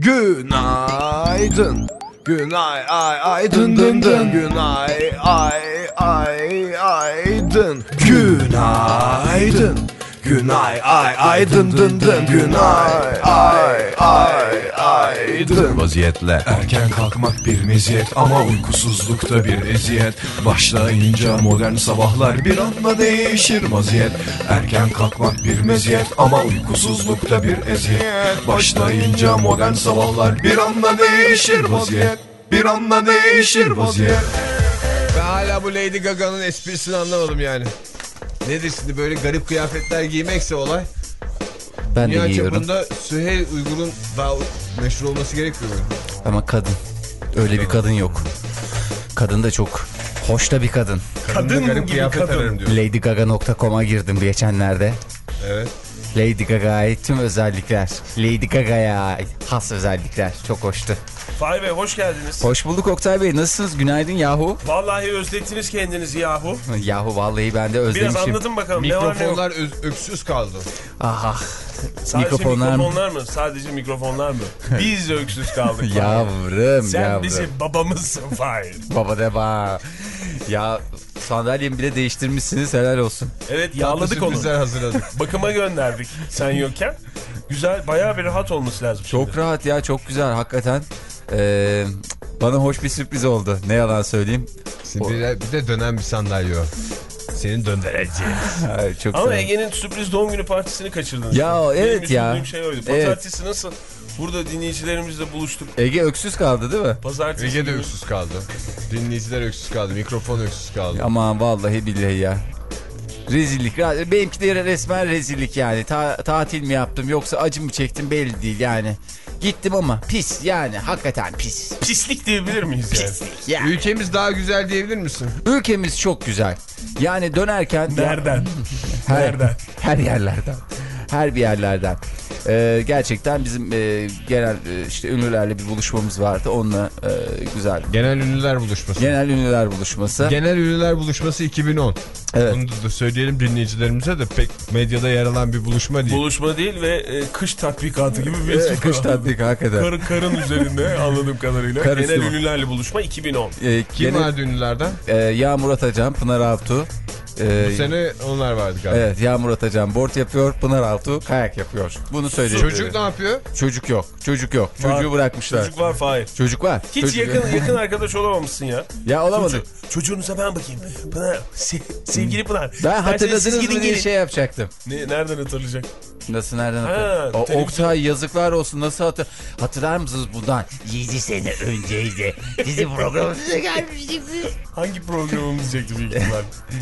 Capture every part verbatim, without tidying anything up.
Günaydın. Günay ay ay dın dın dın. Günay ay ay ay dın. Günaydın. Günay ay ay dın dın dın. Günay ay ay ay dın. Vaziyetle erken kalkmak bir meziyet ama uykusuzlukta bir eziyet. Başlayınca modern sabahlar bir anda değişir vaziyet. Erken kalkmak bir meziyet ama uykusuzlukta bir eziyet. Başlayınca modern sabahlar bir anda değişir vaziyet. Bir anda değişir vaziyet. Ben hala bu Lady Gaga'nın esprisini anlamadım yani. Nedir şimdi böyle garip kıyafetler giymekse olay? Ben Dünya de giyiyorum. çapında Süheyl Uygur'un daha meşhur olması gerekmiyor mu? Ama kadın. Öyle bir kadın yok. Kadın da çok hoş da bir kadın. Kadın garip kıyafet ararım diyor. lady gaga nokta com'a girdim geçenlerde. Evet. Lady Gaga'ya ait tüm özellikler. Lady Gaga'ya ait has özellikler. Çok hoştu. Fahir Bey hoş geldiniz. Hoş bulduk Oktay Bey. Nasılsınız? Günaydın yahu. Vallahi özlettiniz kendinizi yahu. Yahu vallahi ben de özlemişim. Biraz anlatın bakalım. Ne var ne yok. Mikrofonlar öz- öksüz kaldı. Aha. Sadece mikrofonlar mikrofonlar, mı? mı? Sadece mikrofonlar mı? Biz öksüz kaldık. Yavrum Sen yavrum. bizim babamızsın Fahir. Baba de ba. Ya sandalyemi bile değiştirmişsiniz, helal olsun. Evet, yağladık onu. Sürprizler hazırladık. Bakıma gönderdik sen yokken. Güzel, bayağı bir rahat olması lazım. Çok şimdi. rahat ya, çok güzel hakikaten. Ee, bana hoş bir sürpriz oldu. Ne yalan söyleyeyim. Şimdi bir de, bir de dönen bir sandalye o. Senin döndüreceğin. Ay, çok Ama sağ ol. Ege'nin sürpriz doğum günü partisini kaçırdınız. Ya, Benim evet ya. üzüldüğüm şey oydu. Evet. Pazartesi nasıl? Burada dinleyicilerimizle buluştuk. Ege öksüz kaldı değil mi? Pazartesi Ege de günü- öksüz kaldı. Dinleyiciler öksüz kaldı. Mikrofon öksüz kaldı. Aman vallahi billahi ya. Rezillik. Benimki de resmen rezillik yani. Ta tatil mi yaptım yoksa acı mı çektim belli değil yani. Gittim ama pis yani, hakikaten pis. Pislik diyebilir miyiz yani? Pislik ya. Ülkemiz daha güzel diyebilir misin? Ülkemiz çok güzel. Yani dönerken... Nereden? Her, Nereden? her yerlerden. Her bir yerlerden. Ee, gerçekten bizim e, genel e, işte ünlülerle bir buluşmamız vardı. Onunla e, güzel. Genel Ünlüler Buluşması. Genel ünlüler buluşması. Genel Ünlüler Buluşması iki bin on. Evet. Onu da söyleyelim dinleyicilerimize de, pek medyada yer alan bir buluşma değil. Buluşma değil ve e, kış tatbikatı gibi bir Evet, kış tatbik hakikaten. Karın, karın üzerinde anladığım kadarıyla. Karısı Genel mı? ünlülerle buluşma iki bin on. Ee, Kim gene- vardı ünlülerden? e, Yağmur Atacan, Pınar Altuğ. Ee, Bu sene onlar vardı galiba. Evet, Yağmur Atacan board yapıyor, Pınar Altuğ kayak yapıyor. Bunu söyleyeyim. Çocuk ne yapıyor? Çocuk yok. Çocuk yok. Var. Çocuğu bırakmışlar. Çocuk var Fahir. Çocuk var. Hiç Çocuk yakın yakın arkadaş olamamışsın ya. Ya olamadı. Çocuk, çocuğunuza ben bakayım. Pınar, se, sevgili Pınar. Ben hatırladınız siz mı gidin diye gelin. şey yapacaktım. Ne, nereden hatırlayacak? Nasıl, nereden Ha, hatırladın? O televizyon- Oktay yazıklar olsun, nasıl hatır... Hatırlar mısınız bundan yedi sene önceydi. Dizi programımıza gelmiştik biz. Hangi programımız diyecekti büyük ihtimal.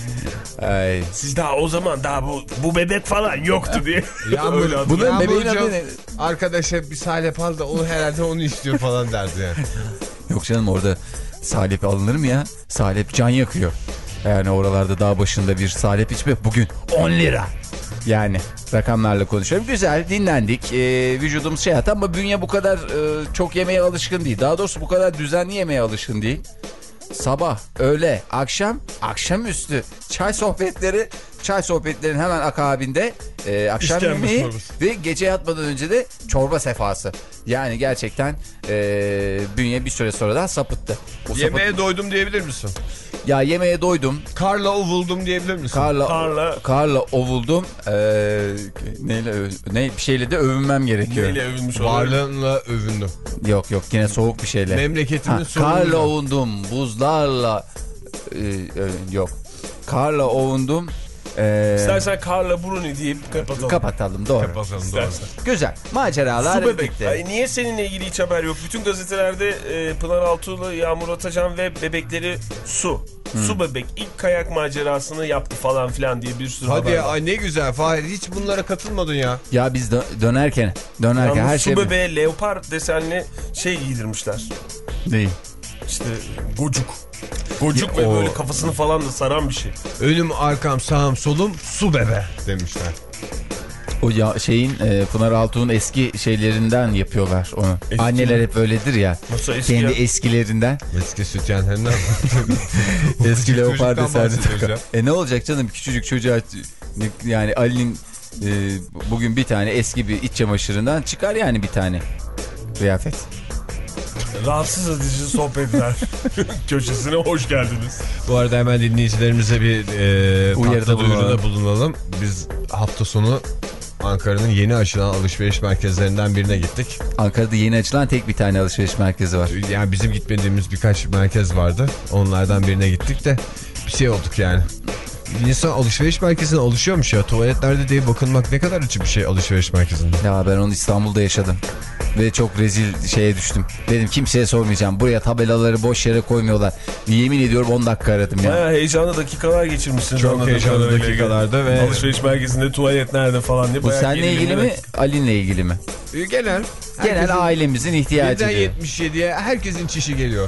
Ay. Siz daha o zaman daha bu bu bebek falan yoktu diye. Yağmur, Öyle hatırlıyorum. Bunun bebeğin Yağmurcuğum, adı ne? arkadaşa bir salep al da o herhalde onu istiyor falan derdi yani. Yok canım, orada salep alınır mı ya? Salep can yakıyor. Yani oralarda dağ başında bir salep içmek bugün on lira. Yani rakamlarla konuşuyorum. Güzel, dinlendik. Ee, vücudumuz şey yaptı ama bünye bu kadar e, çok yemeye alışkın değil. Daha doğrusu bu kadar düzenli yemeye alışkın değil. Sabah, öğle, akşam, akşamüstü çay sohbetleri, çay sohbetlerin hemen akabinde e, akşam İşkembe yemeği çorbası. ve gece yatmadan önce de çorba sefası. Yani gerçekten e, bünye bir süre sonra da sapıttı. O Yemeğe sapıt- doydum diyebilir misin? Ya yemeğe doydum. Karla ovuldum diyebilir misin? Karla Karla- karla ovuldum. Ee, neyle öv- ne bir şeyle de övünmem gerekiyor. Neyle övülmüş olabilir? Varlığınla övündüm. Yok yok, yine soğuk bir şeyle. Memleketimin Ha, sorunuyla. karla ovundum, buzlarla e, e, yok. Karla ovundum. E, İstersen Carla Bruni deyip kapatalım. kapatalım, doğru. Bakalım doğru. İstersen. Güzel. Maceralar Su bebek. birlikte. Ay, niye seninle ilgili hiç haber yok? Bütün gazetelerde e, Pınar Altuğ'la Yağmur Atacan ve bebekleri Su. Su bebek ilk kayak macerasını yaptı falan filan diye bir sürü Hadi haber ya, var. ay ne güzel Fahir, hiç bunlara katılmadın ya. Ya biz dö- dönerken dönerken Yalnız her su şey bebeğe leopar desenli şey giydirmişler. değil. İşte gocuk. Gocuk ve O- böyle kafasını falan da saran bir şey. Önüm arkam sağım solum su bebe demişler. O ya şeyin e, Pınar Altuğ'un eski şeylerinden yapıyorlar onu. Eski Anneler mi? hep öyledir ya. Nasıl eski Kendi ya? eskilerinden. Eski sütyenlerinden. Eski leopar çocuktan desenli bahsediyoruz takar. ya. E ne olacak canım, küçücük çocuğa yani Ali'nin e, bugün bir tane eski bir iç çamaşırından çıkar yani bir tane. kıyafet. Rahatsız edici sohbetler köşesine hoş geldiniz. Bu arada hemen dinleyicilerimize bir e, uyarıda duyuruda bulunalım. Biz hafta sonu Ankara'nın yeni açılan alışveriş merkezlerinden birine gittik. Ankara'da yeni açılan tek bir tane alışveriş merkezi var. Yani bizim gitmediğimiz birkaç merkez vardı. Onlardan birine gittik de bir şey olduk yani. İnsan alışveriş merkezine alışıyormuş ya. Tuvaletlerde diye bakınmak ne kadar acı bir şey alışveriş merkezinde. Ya ben onu İstanbul'da yaşadım. Ve çok rezil şeye düştüm. Dedim kimseye sormayacağım. Buraya tabelaları boş yere koymuyorlar. Yemin ediyorum on dakika aradım ya. Bayağı heyecanlı dakikalar geçirmişsiniz. Çok heyecanlı dakikalarda ve... Alışveriş merkezinde tuvalet nerede falan diye. Bu seninle ilgili mi? Ali'nle ilgili mi? Genel. Genel ailemizin ihtiyacı. birden yetmiş yediye herkesin çişi geliyor.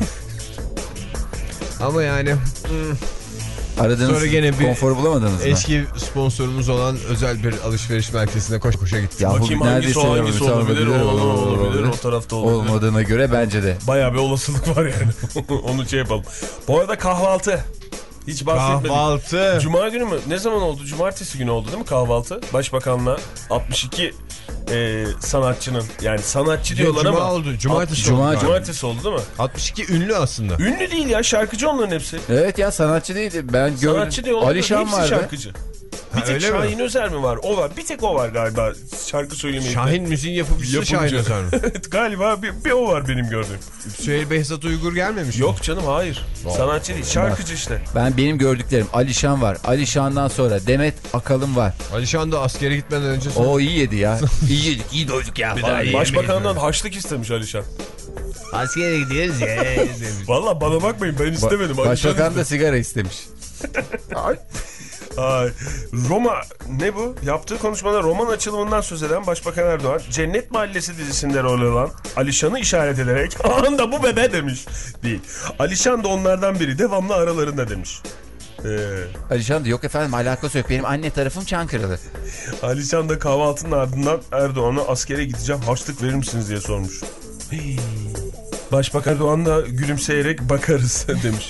Ama yani... Hmm. Aradığınız Sonra gene bir konforu bulamadınız mı? Eski sponsorumuz olan özel bir alışveriş merkezine koş koşa gittik. Yahu bakayım hangisi o hangisi olabilir, olabilir, olabilir, olabilir, o tarafta olabilir. Olmadığına göre bence de. Bayağı bir olasılık var yani. Onu şey yapalım. Bu arada kahvaltı. Hiç bahsetmedik. Kahvaltı. Cuma günü mü? Ne zaman oldu? Cumartesi günü oldu değil mi kahvaltı? Başbakanla altmış iki e, sanatçının, yani sanatçı diyorlar Cuma ama. oldu. Cumartesi Cuma, oldu. Cumartesi oldu değil mi? altmış iki ünlü aslında. Ünlü değil ya, şarkıcı onların hepsi. Evet ya, sanatçı değildi. Ben gördüm. Sanatçı diyorlar. Alişan hepsi vardı. şarkıcı. Bir Ha, tek öyle Şahin mi? Özer mi var? O var. Bir tek o var galiba şarkı söylemeyi. Şahin müziğin yapımcısı Yapımcı. Şahin Özer mi? Evet galiba bir, bir o var benim gördüğüm. Süheyl Behzat Uygur gelmemiş mi? Yok canım, hayır. Sanatçı değil, şarkıcı işte. Ben benim gördüklerim Alişan var. Alişan'dan sonra Demet Akalın var. Alişan da askere gitmeden önce... O iyi yedi ya. İyi yedik, iyi doyduk ya. Falan. Başbakandan harçlık istemiş Alişan. Askere gidiyoruz ya. Valla bana bakmayın, ben istemedim. Ba Alişan Başbakan istedi. da sigara istemiş. Ay. Ay. Roma ne bu? Yaptığı konuşmada roman açılımından söz eden Başbakan Erdoğan, Cennet Mahallesi dizisinde rol alan Alişan'ı işaret ederek "Anda bu bebe" demiş. Değil. Alişan da onlardan biri, devamlı aralarında demiş. Ee, Alişan da yok efendim, alakası yok. Benim anne tarafım Çankırılı. Alişan da kahvaltının ardından Erdoğan'a askere gideceğim, harçlık verir misiniz diye sormuş. Hii. Başbakan Erdoğan da gülümseyerek bakarız demiş.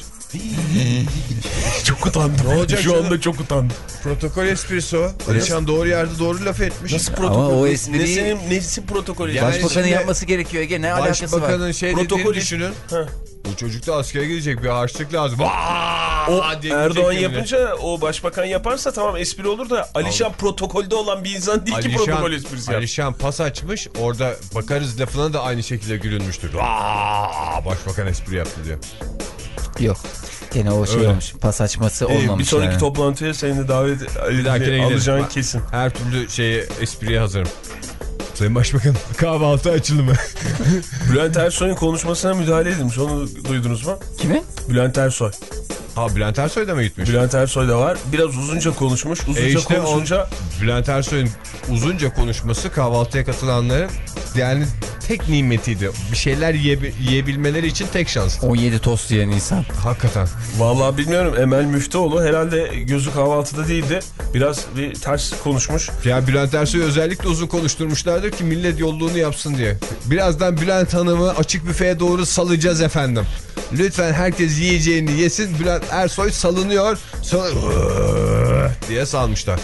Çok utandım. Ne olacak Şu canım? anda çok utandım. Protokol esprisi o. Alişan doğru yerde doğru laf etmiş. Nasıl protokol? Ama o Ne- espriyi- Nesinin, nesi protokolü? Yani Başbakanın şimdi yapması gerekiyor Ege. Ne alakası var? Başbakanın şey Protokolü- dediğini düşünün. Heh. Bu çocuk da askere gidecek, bir harçlık lazım. Vaa! O diye Erdoğan gidecek yapınca, o başbakan yaparsa tamam espri olur da Alişan protokolde olan bir insan değil ki protokol esprisi yap. Alişan pas açmış, orada bakarız lafına da aynı şekilde gülünmüştür. Vaa! Başbakan espri yaptı diyor. Yok. Gene o şey Öyle. olmuş. Pas açması Ee, olmamış bir sonraki yani. toplantıya seni de davet Bir dahakine gidelim. alacağın kesin. Her türlü şeye, espriye hazırım. Sayın Başbakan, kahvaltı açılımı. Bülent Ersoy'un konuşmasına müdahale edilmiş. Onu duydunuz mu? Kimi? Bülent Ersoy. Ha, Bülent Ersoy da mı gitmiş? Bülent Ersoy da var. Biraz uzunca konuşmuş. Uzunca E işte konuşunca... o, Bülent Ersoy'un uzunca konuşması kahvaltıya katılanların yani tek nimetiydi. Bir şeyler yiyebi yiyebilmeleri için tek şans. on yedi tost yiyen insan. Hakikaten. Vallahi bilmiyorum, Emel Müftüoğlu herhalde gözü kahvaltıda değildi. Biraz bir ters konuşmuş. Ya Bülent Ersoy'u özellikle uzun konuşturmuşlardır ki millet yolluğunu yapsın diye. Birazdan Bülent Hanım'ı açık büfeye doğru salacağız efendim. Lütfen herkes yiyeceğini yesin. Bülent Ersoy salınıyor. Sal diye salmışlar.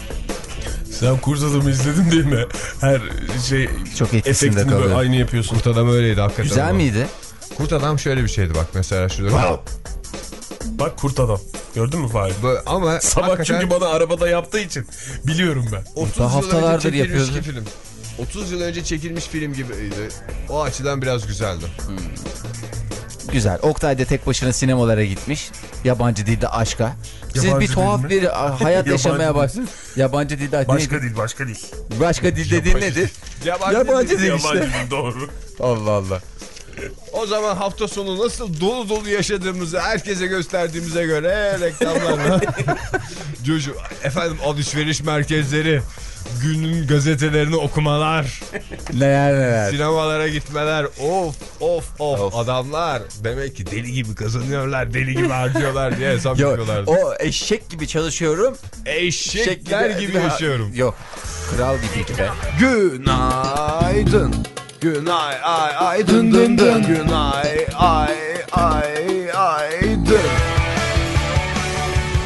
Sen Kurt Adam'ı izledin değil mi? Her şey Çok etkisinde efektini böyle kalıyor. aynı yapıyorsun. Kurt Adam öyleydi hakikaten. Güzel ama. miydi? Kurt Adam şöyle bir şeydi bak mesela şurada. Bak Kurt Adam. Gördün mü Fahir? Böyle, ama Sabah hakikaten çünkü bana arabada yaptığı için biliyorum ben. otuz yıl haftalardır önce çekilmiş yapıyordu. ki film. otuz yıl önce çekilmiş film gibiydi. O açıdan biraz güzeldi. Güzel. Oktay da tek başına sinemalara gitmiş. Yabancı dilde aşka. Siz Yabancı bir dil tuhaf mi? bir hayat Yabancı yaşamaya dil. başladınız. Yabancı dilde Başka neydi? değil, başka değil. Başka dil dediğin nedir? Yabancı, Yabancı değil. dil Yabancı işte. değil, doğru. Allah Allah. O zaman hafta sonu nasıl dolu dolu yaşadığımızı herkese gösterdiğimize göre reklamlarla. Cocu, efendim alışveriş merkezleri, günün gazetelerini okumalar, Neler neler. sinemalara gitmeler, of of of, Of. adamlar demek ki deli gibi kazanıyorlar, deli gibi harcıyorlar diye hesap Yok, yapıyorlardı. o eşek gibi çalışıyorum. Eşekler gibi yaşıyorum. Yok. Kral gibi be. Günaydın. Günay ay ay dın dın dın. Günay ay ay ay dın.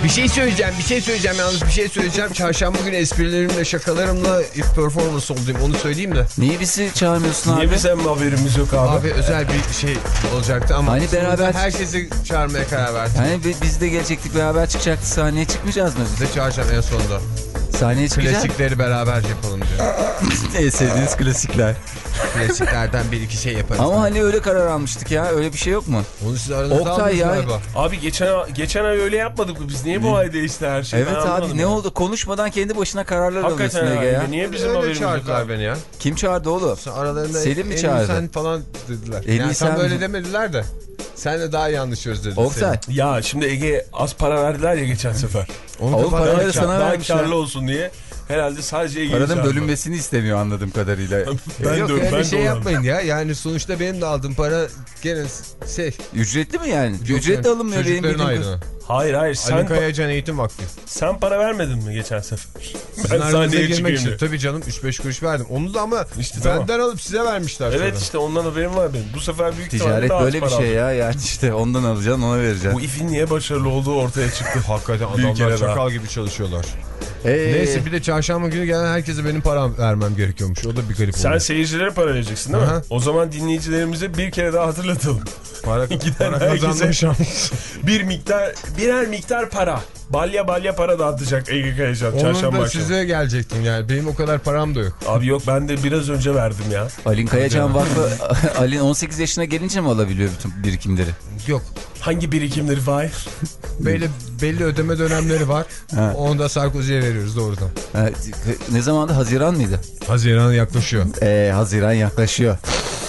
Bir şey söyleyeceğim, bir şey söyleyeceğim yalnız bir şey söyleyeceğim. Çarşamba günü esprilerimle, şakalarımla if performance olayım onu söyleyeyim de. Niye bizi çağırmıyorsun abi? Niye bizim haberimiz yok abi? Abi özel bir şey olacaktı ama Hani beraber- herkesi çağırmaya karar verdik. Hani bi- biz de gelecektik beraber çıkacaktık, sahneye çıkmayacağız mı? Biz de çağıracağım en sonunda. Sahneye çıkacağız. Klasikleri beraber yapalım diyor. En sevdiğiniz klasikler. Klasiklerden bir iki şey yaparız. Ama hani öyle karar almıştık ya, öyle bir şey yok mu? Onu siz aranızda Oktay aldınız ya. galiba. Abi geçen geçen ay öyle yapmadık mı biz? Niye bu ay değişti her şey? Evet Ben abi, anlamadım ne ya. oldu? Konuşmadan kendi başına kararlar alıyorsun Hakikaten Ege ya. abi. Niye bizim Öyle haberimiz yok çağırdılar abi? beni ya. Kim çağırdı oğlum? Aralarında Selim mi en iyi çağırdı? sen falan dediler. En iyi yani sen tam öyle mi? demediler de. Sen de daha yanlış özledin. Oktay. Ya şimdi Ege az para verdiler ya geçen sefer. Onu Oğlum, kapat- paraları Daha, sana daha vermişler. karlı olsun diye herhalde sadece Ege'yi Paranın çağırdılar. bölünmesini istemiyor anladığım kadarıyla. Ben Yok de, öyle ben de şey onu- yapmayın ya. Yani sonuçta benim de aldığım para gene şey. Ücretli mi yani? Yok Ücretli yani, alınmıyor benim çocukların bildiğim. ayrı. Hayır hayır sen, Ali Kayacan Eğitim Vakfı. sen para vermedin mi geçen sefer? Sizin Ben aranıza sahneye girmek çıkayım için. diye. Tabii canım üç beş kuruş verdim. Onu da ama İşte benden tamam. alıp size vermişler. Evet sonra. işte ondan haberim var benim. Bu sefer büyük ihtimalle Ticaret daha az böyle bir para şey aldım. ya. Yani işte ondan alacaksın, ona vereceksin. Bu ifin niye başarılı olduğu ortaya çıktı. Hakikaten Bir kere adamlar daha. çakal gibi çalışıyorlar. Ee, Neyse bir de çarşamba günü gelen herkese benim param vermem gerekiyormuş. O da bir garip Sen oldu. seyircilere para vereceksin değil mi? Aha. O zaman dinleyicilerimize bir kere daha hatırlatalım. Para, para herkese- kazanma şansı. Bir miktar, birer miktar para. Balya balya para dağıtacak Ege Kayacan Onun çarşamba da akşamı. size gelecektim yani. Benim o kadar param da yok. Abi yok ben de biraz önce verdim ya. Alin Kayacan Vakfı, Alin on sekiz yaşına gelince mi alabiliyor bütün birikimleri? Yok. Hangi birikimleri Fahir? Belli, belli ödeme dönemleri var. Ha. Onu da Sarkozy'ye veriyoruz doğrudan. Ha, ne zamandı? Haziran mıydı? Haziran yaklaşıyor. Ee, Haziran yaklaşıyor.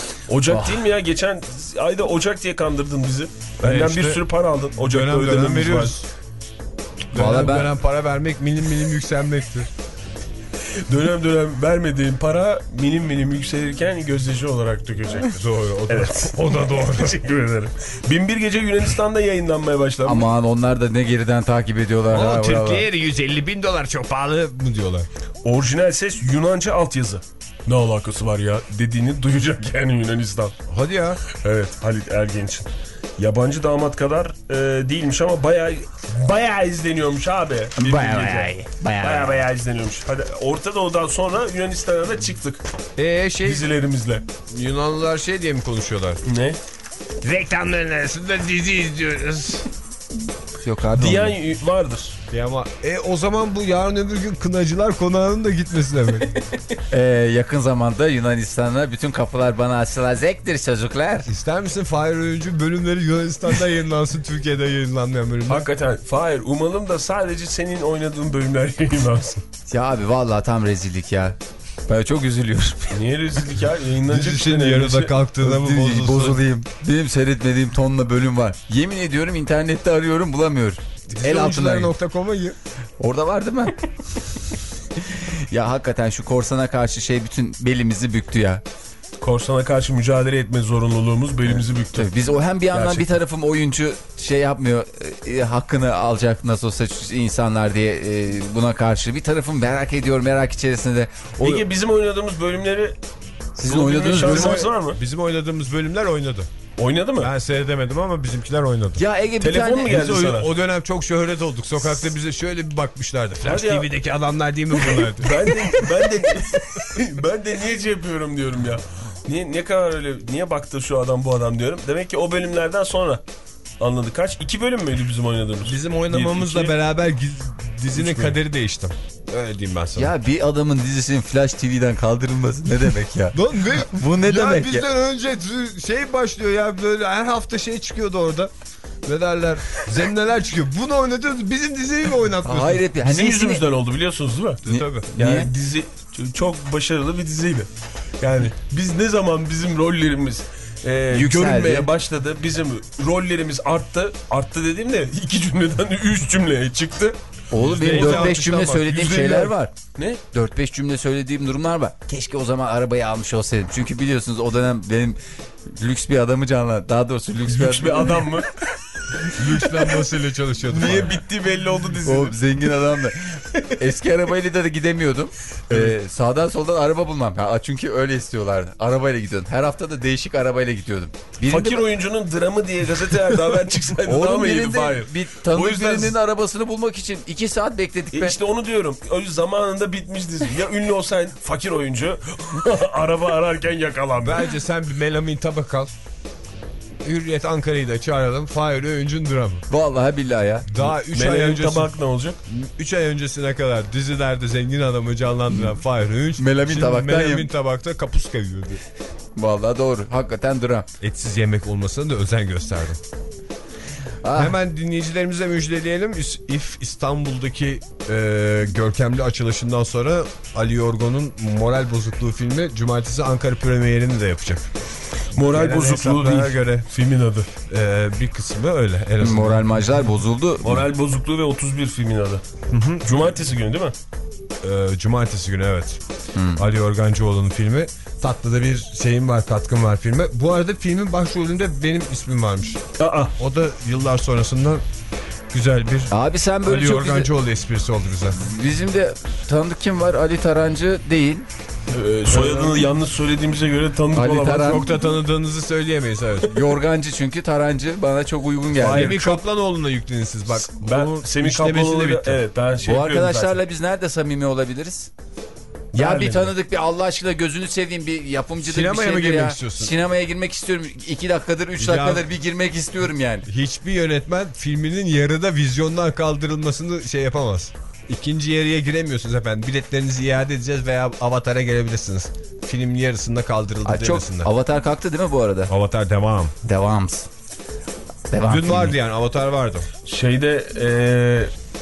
Ocak değil mi ya? Geçen ayda Ocak diye kandırdın bizi. Benden E işte, bir sürü para aldın. Ocak'ta Dönem dönem ödememiz var. veriyoruz. Dönem Vallahi ben- dönem para vermek milim milim yükselmektir. Dönem dönem vermediğin para minim minim yükselirken gözdeci olarak dökecek. Doğru. O da, Evet. o da doğru. Teşekkür ederim. Bin bir Gece Yunanistan'da yayınlanmaya başladı. Aman onlar da ne geriden takip ediyorlar. Ama ha, bravo. Türkiye'ye yüz elli bin dolar çok pahalı mı diyorlar. Orijinal ses Yunanca altyazı. Ne alakası var ya dediğini duyacak yani Yunanistan. Hadi ya. Evet Halit Ergenç'in. Yabancı damat kadar e, değilmiş ama bayağı bayağı izleniyormuş abi. Bir Bayağı bir gece. bayağı, bayağı. bayağı bayağı izleniyormuş. Hadi Orta Doğu'dan sonra Yunanistan'a da çıktık Eee şey dizilerimizle. Yunanlılar şey diye mi konuşuyorlar? Ne? Reklamların arasında dizi izliyoruz. Yok abi. Diyen onlar. vardır. Ya ama e, o zaman bu yarın öbür gün Kınacılar Konağı'nın da gitmesi demek. Ee, yakın zamanda Yunanistan'a bütün kapılar bana açılacakdır çocuklar. İster misin Fahir Öğüncü bölümleri Yunanistan'da yayınlansın, Türkiye'de yayınlanmayan bölümler? Hakikaten Fahir umalım da sadece senin oynadığın bölümler yayınlansın. Ya abi vallahi tam rezillik ya. Ben çok üzülüyorum. Niye rezillik ya? Yayınlanacak Dizisinin işte yarıda neredeyse. kalktığında mı bozulsun? Bozulayım. Benim seyretmediğim tonla bölüm var. Yemin ediyorum internette arıyorum bulamıyorum. El altına. Dizioyuncular nokta com'a gir. Orada var değil mi? Ya hakikaten şu korsana karşı şey bütün belimizi büktü ya. Korsana karşı mücadele etme zorunluluğumuz belimizi büktü. Tabii biz o hem bir yandan Gerçekten. bir tarafım oyuncu şey yapmıyor, e, hakkını alacak nasıl olsa insanlar diye e, buna karşı bir tarafım merak ediyor, merak içerisinde. O, Ege bizim oynadığımız bölümleri sizin oynadığınız bölüm şansımız var mı? Bizim oynadığımız bölümler oynadı. Oynadı mı? Ben seyredemedim ama bizimkiler oynadı. Ya Ege bir Telefon tane mu geldi? Biz o, sana. o dönem çok şöhret olduk. Sokakta bize şöyle bir bakmışlardı. Flash Hadi ya. T V'deki adamlar değil mi bunlar? Ben de ben de ben de niye şey yapıyorum diyorum ya. Niye ne kadar öyle niye baktı şu adam bu adam diyorum. Demek ki o bölümlerden sonra anladık. Kaç? İki bölüm müydü bizim oynadığımız? Bizim oynamamızla Bir, iki, beraber dizinin kaderi değişti. Öyle diyeyim ben sana. ya bir adamın dizisinin Flash T V'den kaldırılması ne demek ya? Lan ne? Bu ne ya demek ya? bizden önce şey başlıyor ya böyle her hafta şey çıkıyordu orada. Ne derler? Zemneler çıkıyor. Bunu oynatıyoruz. Bizim diziyi mi oynatmıyorsunuz? Hayret ya. Bizim Hani yüzümüzden oldu biliyorsunuz değil mi? Ne- Tabii. Yani Niye? dizi çok başarılı bir diziydi. Yani biz ne zaman bizim rollerimiz e, Yükseldi. görünmeye başladı. Bizim rollerimiz arttı. Arttı dediğimde iki cümleden üç cümleye çıktı. Oğlum benim Yüzde dört beş altmıştan cümle bak, söylediğim yüzde şeyler elli. var. Ne? dört beş cümle söylediğim durumlar var. Keşke o zaman arabayı almış olsaydım. Çünkü biliyorsunuz o dönem benim lüks bir adamı canlı. Daha doğrusu lüks, Lüks bir adam mı? Lüks lambasıyla çalışıyordum. Niye bittiği belli oldu dizinin. O zengin adam da. Eski arabayla da gidemiyordum. Ee, sağdan soldan araba bulmam. Ha, çünkü öyle istiyorlardı. Arabayla gidiyordum. Her hafta da değişik arabayla gidiyordum. Birinde Fakir oyuncunun dramı diye gazetelerde haber çıksaydı daha Oğlum mı iyiydi? birinde Hayır. bir O tanıdık yüzden- birinin arabasını bulmak için iki saat bekledik E be. İşte onu diyorum. O yüzden zamanında bitmiş dizi. Ya ünlü olsaydın fakir oyuncu araba ararken yakalandı. Bence sen bir Melamin Tabak al. Hürriyet Ankara'yı da çağıralım. Fahir Öğüncü'nün dramı. Vallahi billahi ya. Daha üç ay Meleğin öncesi, tabak ne olacak? üç ay öncesine kadar dizilerde zengin adamı canlandıran Fahir Öğünç. Melamin şimdi tabaktan Melamin yem- tabakta kapuska yiyordu. Vallahi doğru. Hakikaten dram. Etsiz yemek olmasına da özen gösterdim. Ah. Hemen dinleyicilerimize müjdeleyelim. İs- İF İstanbul'daki e, görkemli açılışından sonra Ali Yorgo'nun Moral Bozukluğu filmi cumartesi Ankara premierini de yapacak. Moral Gelen bozukluğu hesaplara değil. göre Filmin adı. e, bir kısmı öyle. En azından. Moral majlar bozuldu. Moral bozukluğu ve otuz bir filmin adı. Cumartesi günü değil mi? E, cumartesi günü evet. Ali Yorgancıoğlu'nun filmi. Tatlı da bir şeyim var, katkım var filme. Bu arada filmin başrolünde benim ismim varmış. Aa. O da yıllar sonrasından güzel bir Abi sen böyle Ali çok güzel... Yorgancıoğlu esprisi oldu bize. Bizim de tanıdık kim var? Ali Tarancı değil. Ee, soyadını yanlış söylediğimize göre tanıdık Ali olamaz. Taran- Çok da tanıdığınızı söyleyemeyiz evet. Yorgancı çünkü Tarancı bana çok uygun geldi. Semih Kaplanoğlu'na yüklenin siz bak. Ben Onun Semih işlemesi de Kaplanoğlu'yla bitti. evet ben şey Bu yapıyorum arkadaşlarla zaten. biz nerede samimi olabiliriz? Ya Nerede bir mi? tanıdık bir Allah aşkına gözünü seveyim bir yapımcıdır Sinemaya bir mı şeydir girmek ya. istiyorsun? Sinemaya girmek istiyorum. iki dakikadır üç Ya- dakikadır bir girmek istiyorum yani. Hiçbir yönetmen filminin yarıda vizyondan kaldırılmasını şey yapamaz. İkinci yarıya giremiyorsunuz efendim. Biletlerinizi iade edeceğiz veya Avatar'a gelebilirsiniz. Filmin yarısında kaldırıldı Ay, çok demesinler. Avatar kalktı değil mi bu arada? Avatar devam. Devams. Devam. Dün filmi. vardı yani Avatar vardı. Şeyde eee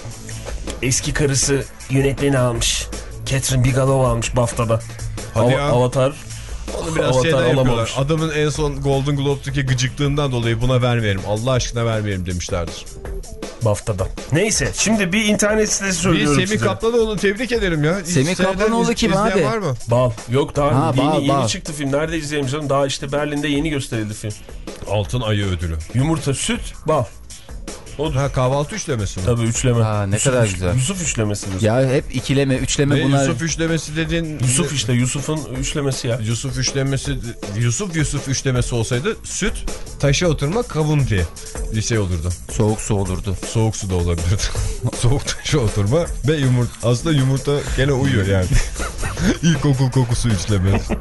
eski karısı yönetmeni almış. Catherine Bigelow almış BAFTA'da. Hadi Ava- ya. Avatar. Onu biraz Avatar şeyden yapıyorlar. alamamış. Adamın en son Golden Globe'daki gıcıklığından dolayı buna vermeyelim. Allah aşkına vermeyelim demişlerdir. BAFTA'da. Neyse şimdi bir internet sitesi Bir söylüyorum Semih size. Kaplanoğlu'nu tebrik ederim ya. Hiç Semih seyreden Kaplanoğlu iz- kim izleyen abi? var mı? Bal. Yok daha Ha, yeni, Bal, yeni Bal. çıktı film. Nerede izleyelim canım? Daha işte Berlin'de yeni gösterildi film. Altın Ayı ödülü. Yumurta, süt, bal. Odur. Ha kahvaltı üçlemesi mi? Tabii üçleme. Aa, ne Yusuf kadar üç- güzel. Yusuf üçlemesidir. Ya hep ikileme, üçleme Ve bunlar. Yusuf üçlemesi dediğin... Yusuf işte Yusuf'un üçlemesi ya. Yusuf üçlemesi... Yusuf Yusuf üçlemesi olsaydı süt, taşa oturma, kavun diye bir şey olurdu. Soğuk su olurdu. Soğuk su da olabilirdi. Soğuk taşa oturma ve yumurta. Aslında yumurta gene uyuyor yani. İlkokul kokusu üçlemesi.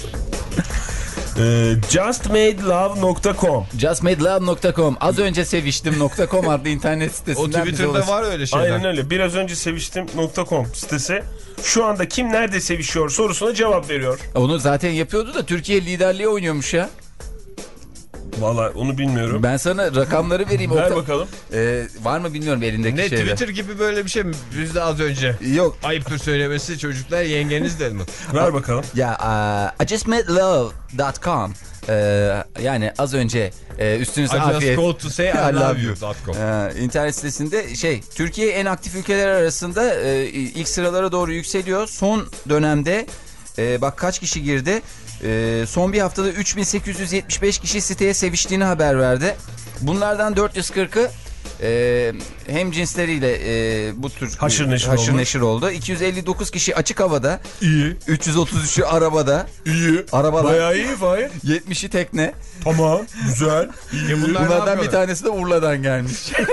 Ee, just made love nokta com. just made love nokta com az önce seviştim nokta com adlı internet O sitesinden bize Twitter'da ulaşın. var öyle şeyler. Aynen öyle. Biraz önce seviştim nokta com sitesi. Şu anda kim nerede sevişiyor sorusuna cevap veriyor. Onu zaten yapıyordu da Türkiye liderliği oynuyormuş ya. Vallahi onu bilmiyorum. Ben sana rakamları vereyim. Ver Okta- bakalım. Ee, var mı bilmiyorum elindeki Ne şeyde. Twitter gibi böyle bir şey mi? Biz de az önce. Yok. Ayıptır söylemesi çocuklar yengeniz de mi? Ver bakalım. Ya uh, I just made love dot com Ee, yani az önce e, üstünüze I just afiyet. called to say I love you dot com. Ee, internet sitesinde şey Türkiye en aktif ülkeler arasında e, ilk sıralara doğru yükseliyor. Son dönemde e, bak kaç kişi girdi. E, son bir haftada üç bin sekiz yüz yetmiş beş kişi siteye seviştiğini haber verdi. Bunlardan dört yüz kırkı e, hem cinsleriyle e, bu tür Haşır neşir haşır olmuş. neşir oldu. iki yüz elli dokuz kişi açık havada. İyi. üç yüz otuz üçü arabada. İyi. Arabalar. Bayağı iyi Fahir. yetmişi tekne. Tamam. Güzel. E bunlar ne Bunlardan bir yapıyorlar? tanesi de Urla'dan gelmiş.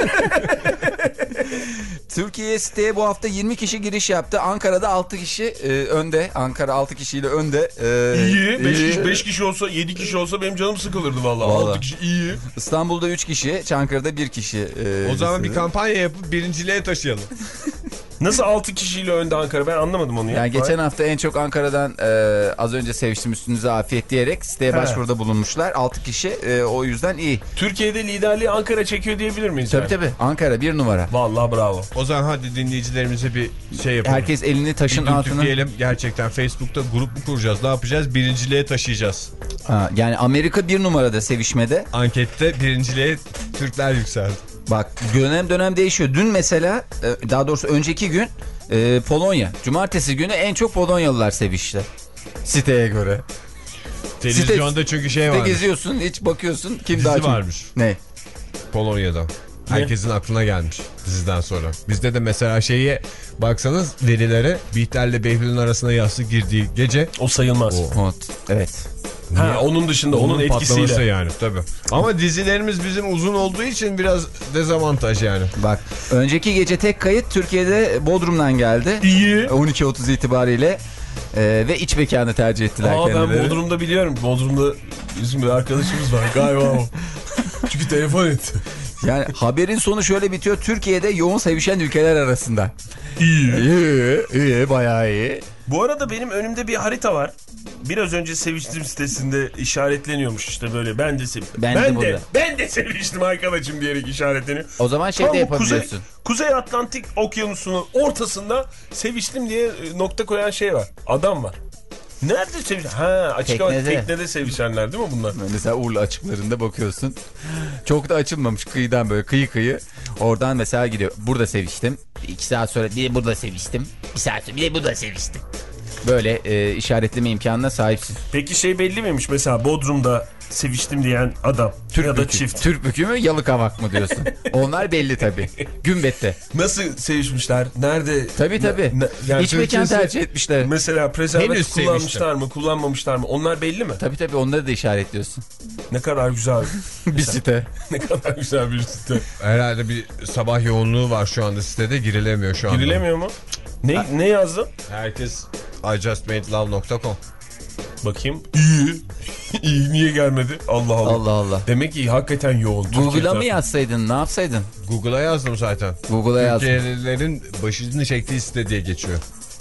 Türkiye siteye bu hafta yirmi kişi giriş yaptı. Ankara'da altı kişi e, önde. Ankara altı kişiyle önde. E, İyi. beş iyi. kişi, beş kişi olsa yedi kişi olsa benim canım sıkılırdı vallahi. Vallahi. altı kişi iyi. İstanbul'da üç kişi, Çankırı'da bir kişi. e, O zaman bir listede. kampanya yapıp birinciliğe taşıyalım. Nasıl altı kişiyle önde Ankara? Ben anlamadım onu ya. Yani geçen hafta en çok Ankara'dan e, az önce seviştim üstünüze afiyet diyerek siteye He. başvuruda bulunmuşlar. altı kişi e, o yüzden iyi. Türkiye'de liderliği Ankara çekiyor diyebilir miyiz? Tabii yani? tabii Ankara bir numara. Vallahi bravo. O zaman hadi dinleyicilerimize bir şey yapalım. Herkes elini taşın bir altına. diyelim gerçekten Facebook'ta grup mu kuracağız? Ne yapacağız? Birinciliğe taşıyacağız. Ha, yani Amerika bir numarada sevişmede. Ankette birinciliğe Türkler yükseldi. Bak dönem dönem değişiyor. Dün mesela e, daha doğrusu önceki gün e, Polonya. Cumartesi günü en çok Polonyalılar sevişti. Siteye göre. Televizyonda çünkü şey Site varmış. geziyorsun hiç bakıyorsun kim Dizi daha çok. varmış. Ne? Polonya'da. Herkesin aklına gelmiş diziden sonra. Bizde de mesela şeye baksanız verilere Bihter'le Behlül'ün arasına yastık girdiği gece. O sayılmaz. O, evet. Ha, onun dışında onun, onun etkisiyle. yani tabii. Ama dizilerimiz bizim uzun olduğu için biraz dezavantaj yani. Bak önceki gece tek kayıt Türkiye'de Bodrum'dan geldi. İyi. on iki otuz itibariyle e, ve iç mekanı tercih ettiler Aa, kendileri. ben Bodrum'da biliyorum. Bodrum'da bizim bir arkadaşımız var galiba o. Çünkü telefon etti. Yani haberin sonu şöyle bitiyor. Türkiye'de yoğun sevişen ülkeler arasında. İyi. İyi, iyi, bayağı iyi. Bu arada benim önümde bir harita var. Biraz önce seviştim sitesinde işaretleniyormuş işte böyle. Ben de seviştim. Ben, ben de, de, ben de seviştim arkadaşım diyerek işaretleniyor. O zaman şey de yapabiliyorsun. Kuzey, Kuzey Atlantik Okyanusu'nun ortasında seviştim diye nokta koyan şey var. Adam var. Nerede sevişen? Ha, açık hava Teknede. teknede sevişenler değil mi bunlar? Mesela Urla açıklarında bakıyorsun. Çok da açılmamış kıyıdan böyle kıyı kıyı. Oradan mesela gidiyor. Burada seviştim. İki saat sonra bir de burada seviştim. Bir saat sonra bir de burada seviştim. Böyle e, işaretleme imkanına sahipsin. Peki şey belli miymiş mesela Bodrum'da seviştim diyen adam Türk ya da bükü, çift. Türk bükü mü Yalıkavak mı diyorsun? Onlar belli tabii. Gümbet'te. Nasıl sevişmişler? Nerede? Tabii tabii. Ne, yani İç mekan Türkçesi- tercih etmişler. Mesela prezervatif Henüz kullanmışlar mı, kullanmamışlar mı? Onlar belli mi? Tabii tabii onları da işaretliyorsun. Ne kadar güzel. Bir site. Ne kadar güzel bir site. Herhalde bir sabah yoğunluğu var şu anda sitede, girilemiyor şu anda. Girilemiyor mu? Ne, ne yazdın? Herkes i just made love nokta com. Bakayım. İyi. İyi, niye gelmedi? Allah Allah. Allah Allah. Demek ki hakikaten yoğun. Google'a Türkiye mı yazsaydın? Ne yapsaydın? Google'a yazdım zaten. Google'a yazdım. Türkiye'lilerin başını çektiği site diye geçiyor.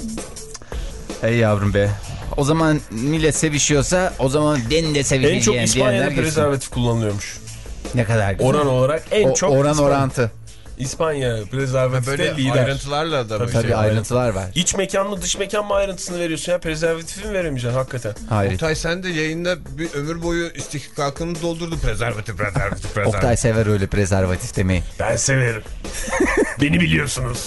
Ey yavrum be. O zaman millet sevişiyorsa o zaman ben de En sevişeceğim çok diyenler İspanya'da gitsin. prezervatif kullanılıyormuş. Ne kadar güzel. Oran olarak en O, çok oran İspanya. orantı. İspanya prezervatifte Böyle lider. ayrıntılarla da Tabii, bir Tabii şey. ayrıntılar var. İç mekan mı dış mekan mı ayrıntısını veriyorsun ya, prezervatifi mi veremeyeceksin hakikaten? Hayır. Oktay sen de yayında bir ömür boyu istihkakını doldurdu. Prezervatif, prezervatif, prezervatif. Oktay sever öyle prezervatif demeyi. Ben severim. Beni biliyorsunuz.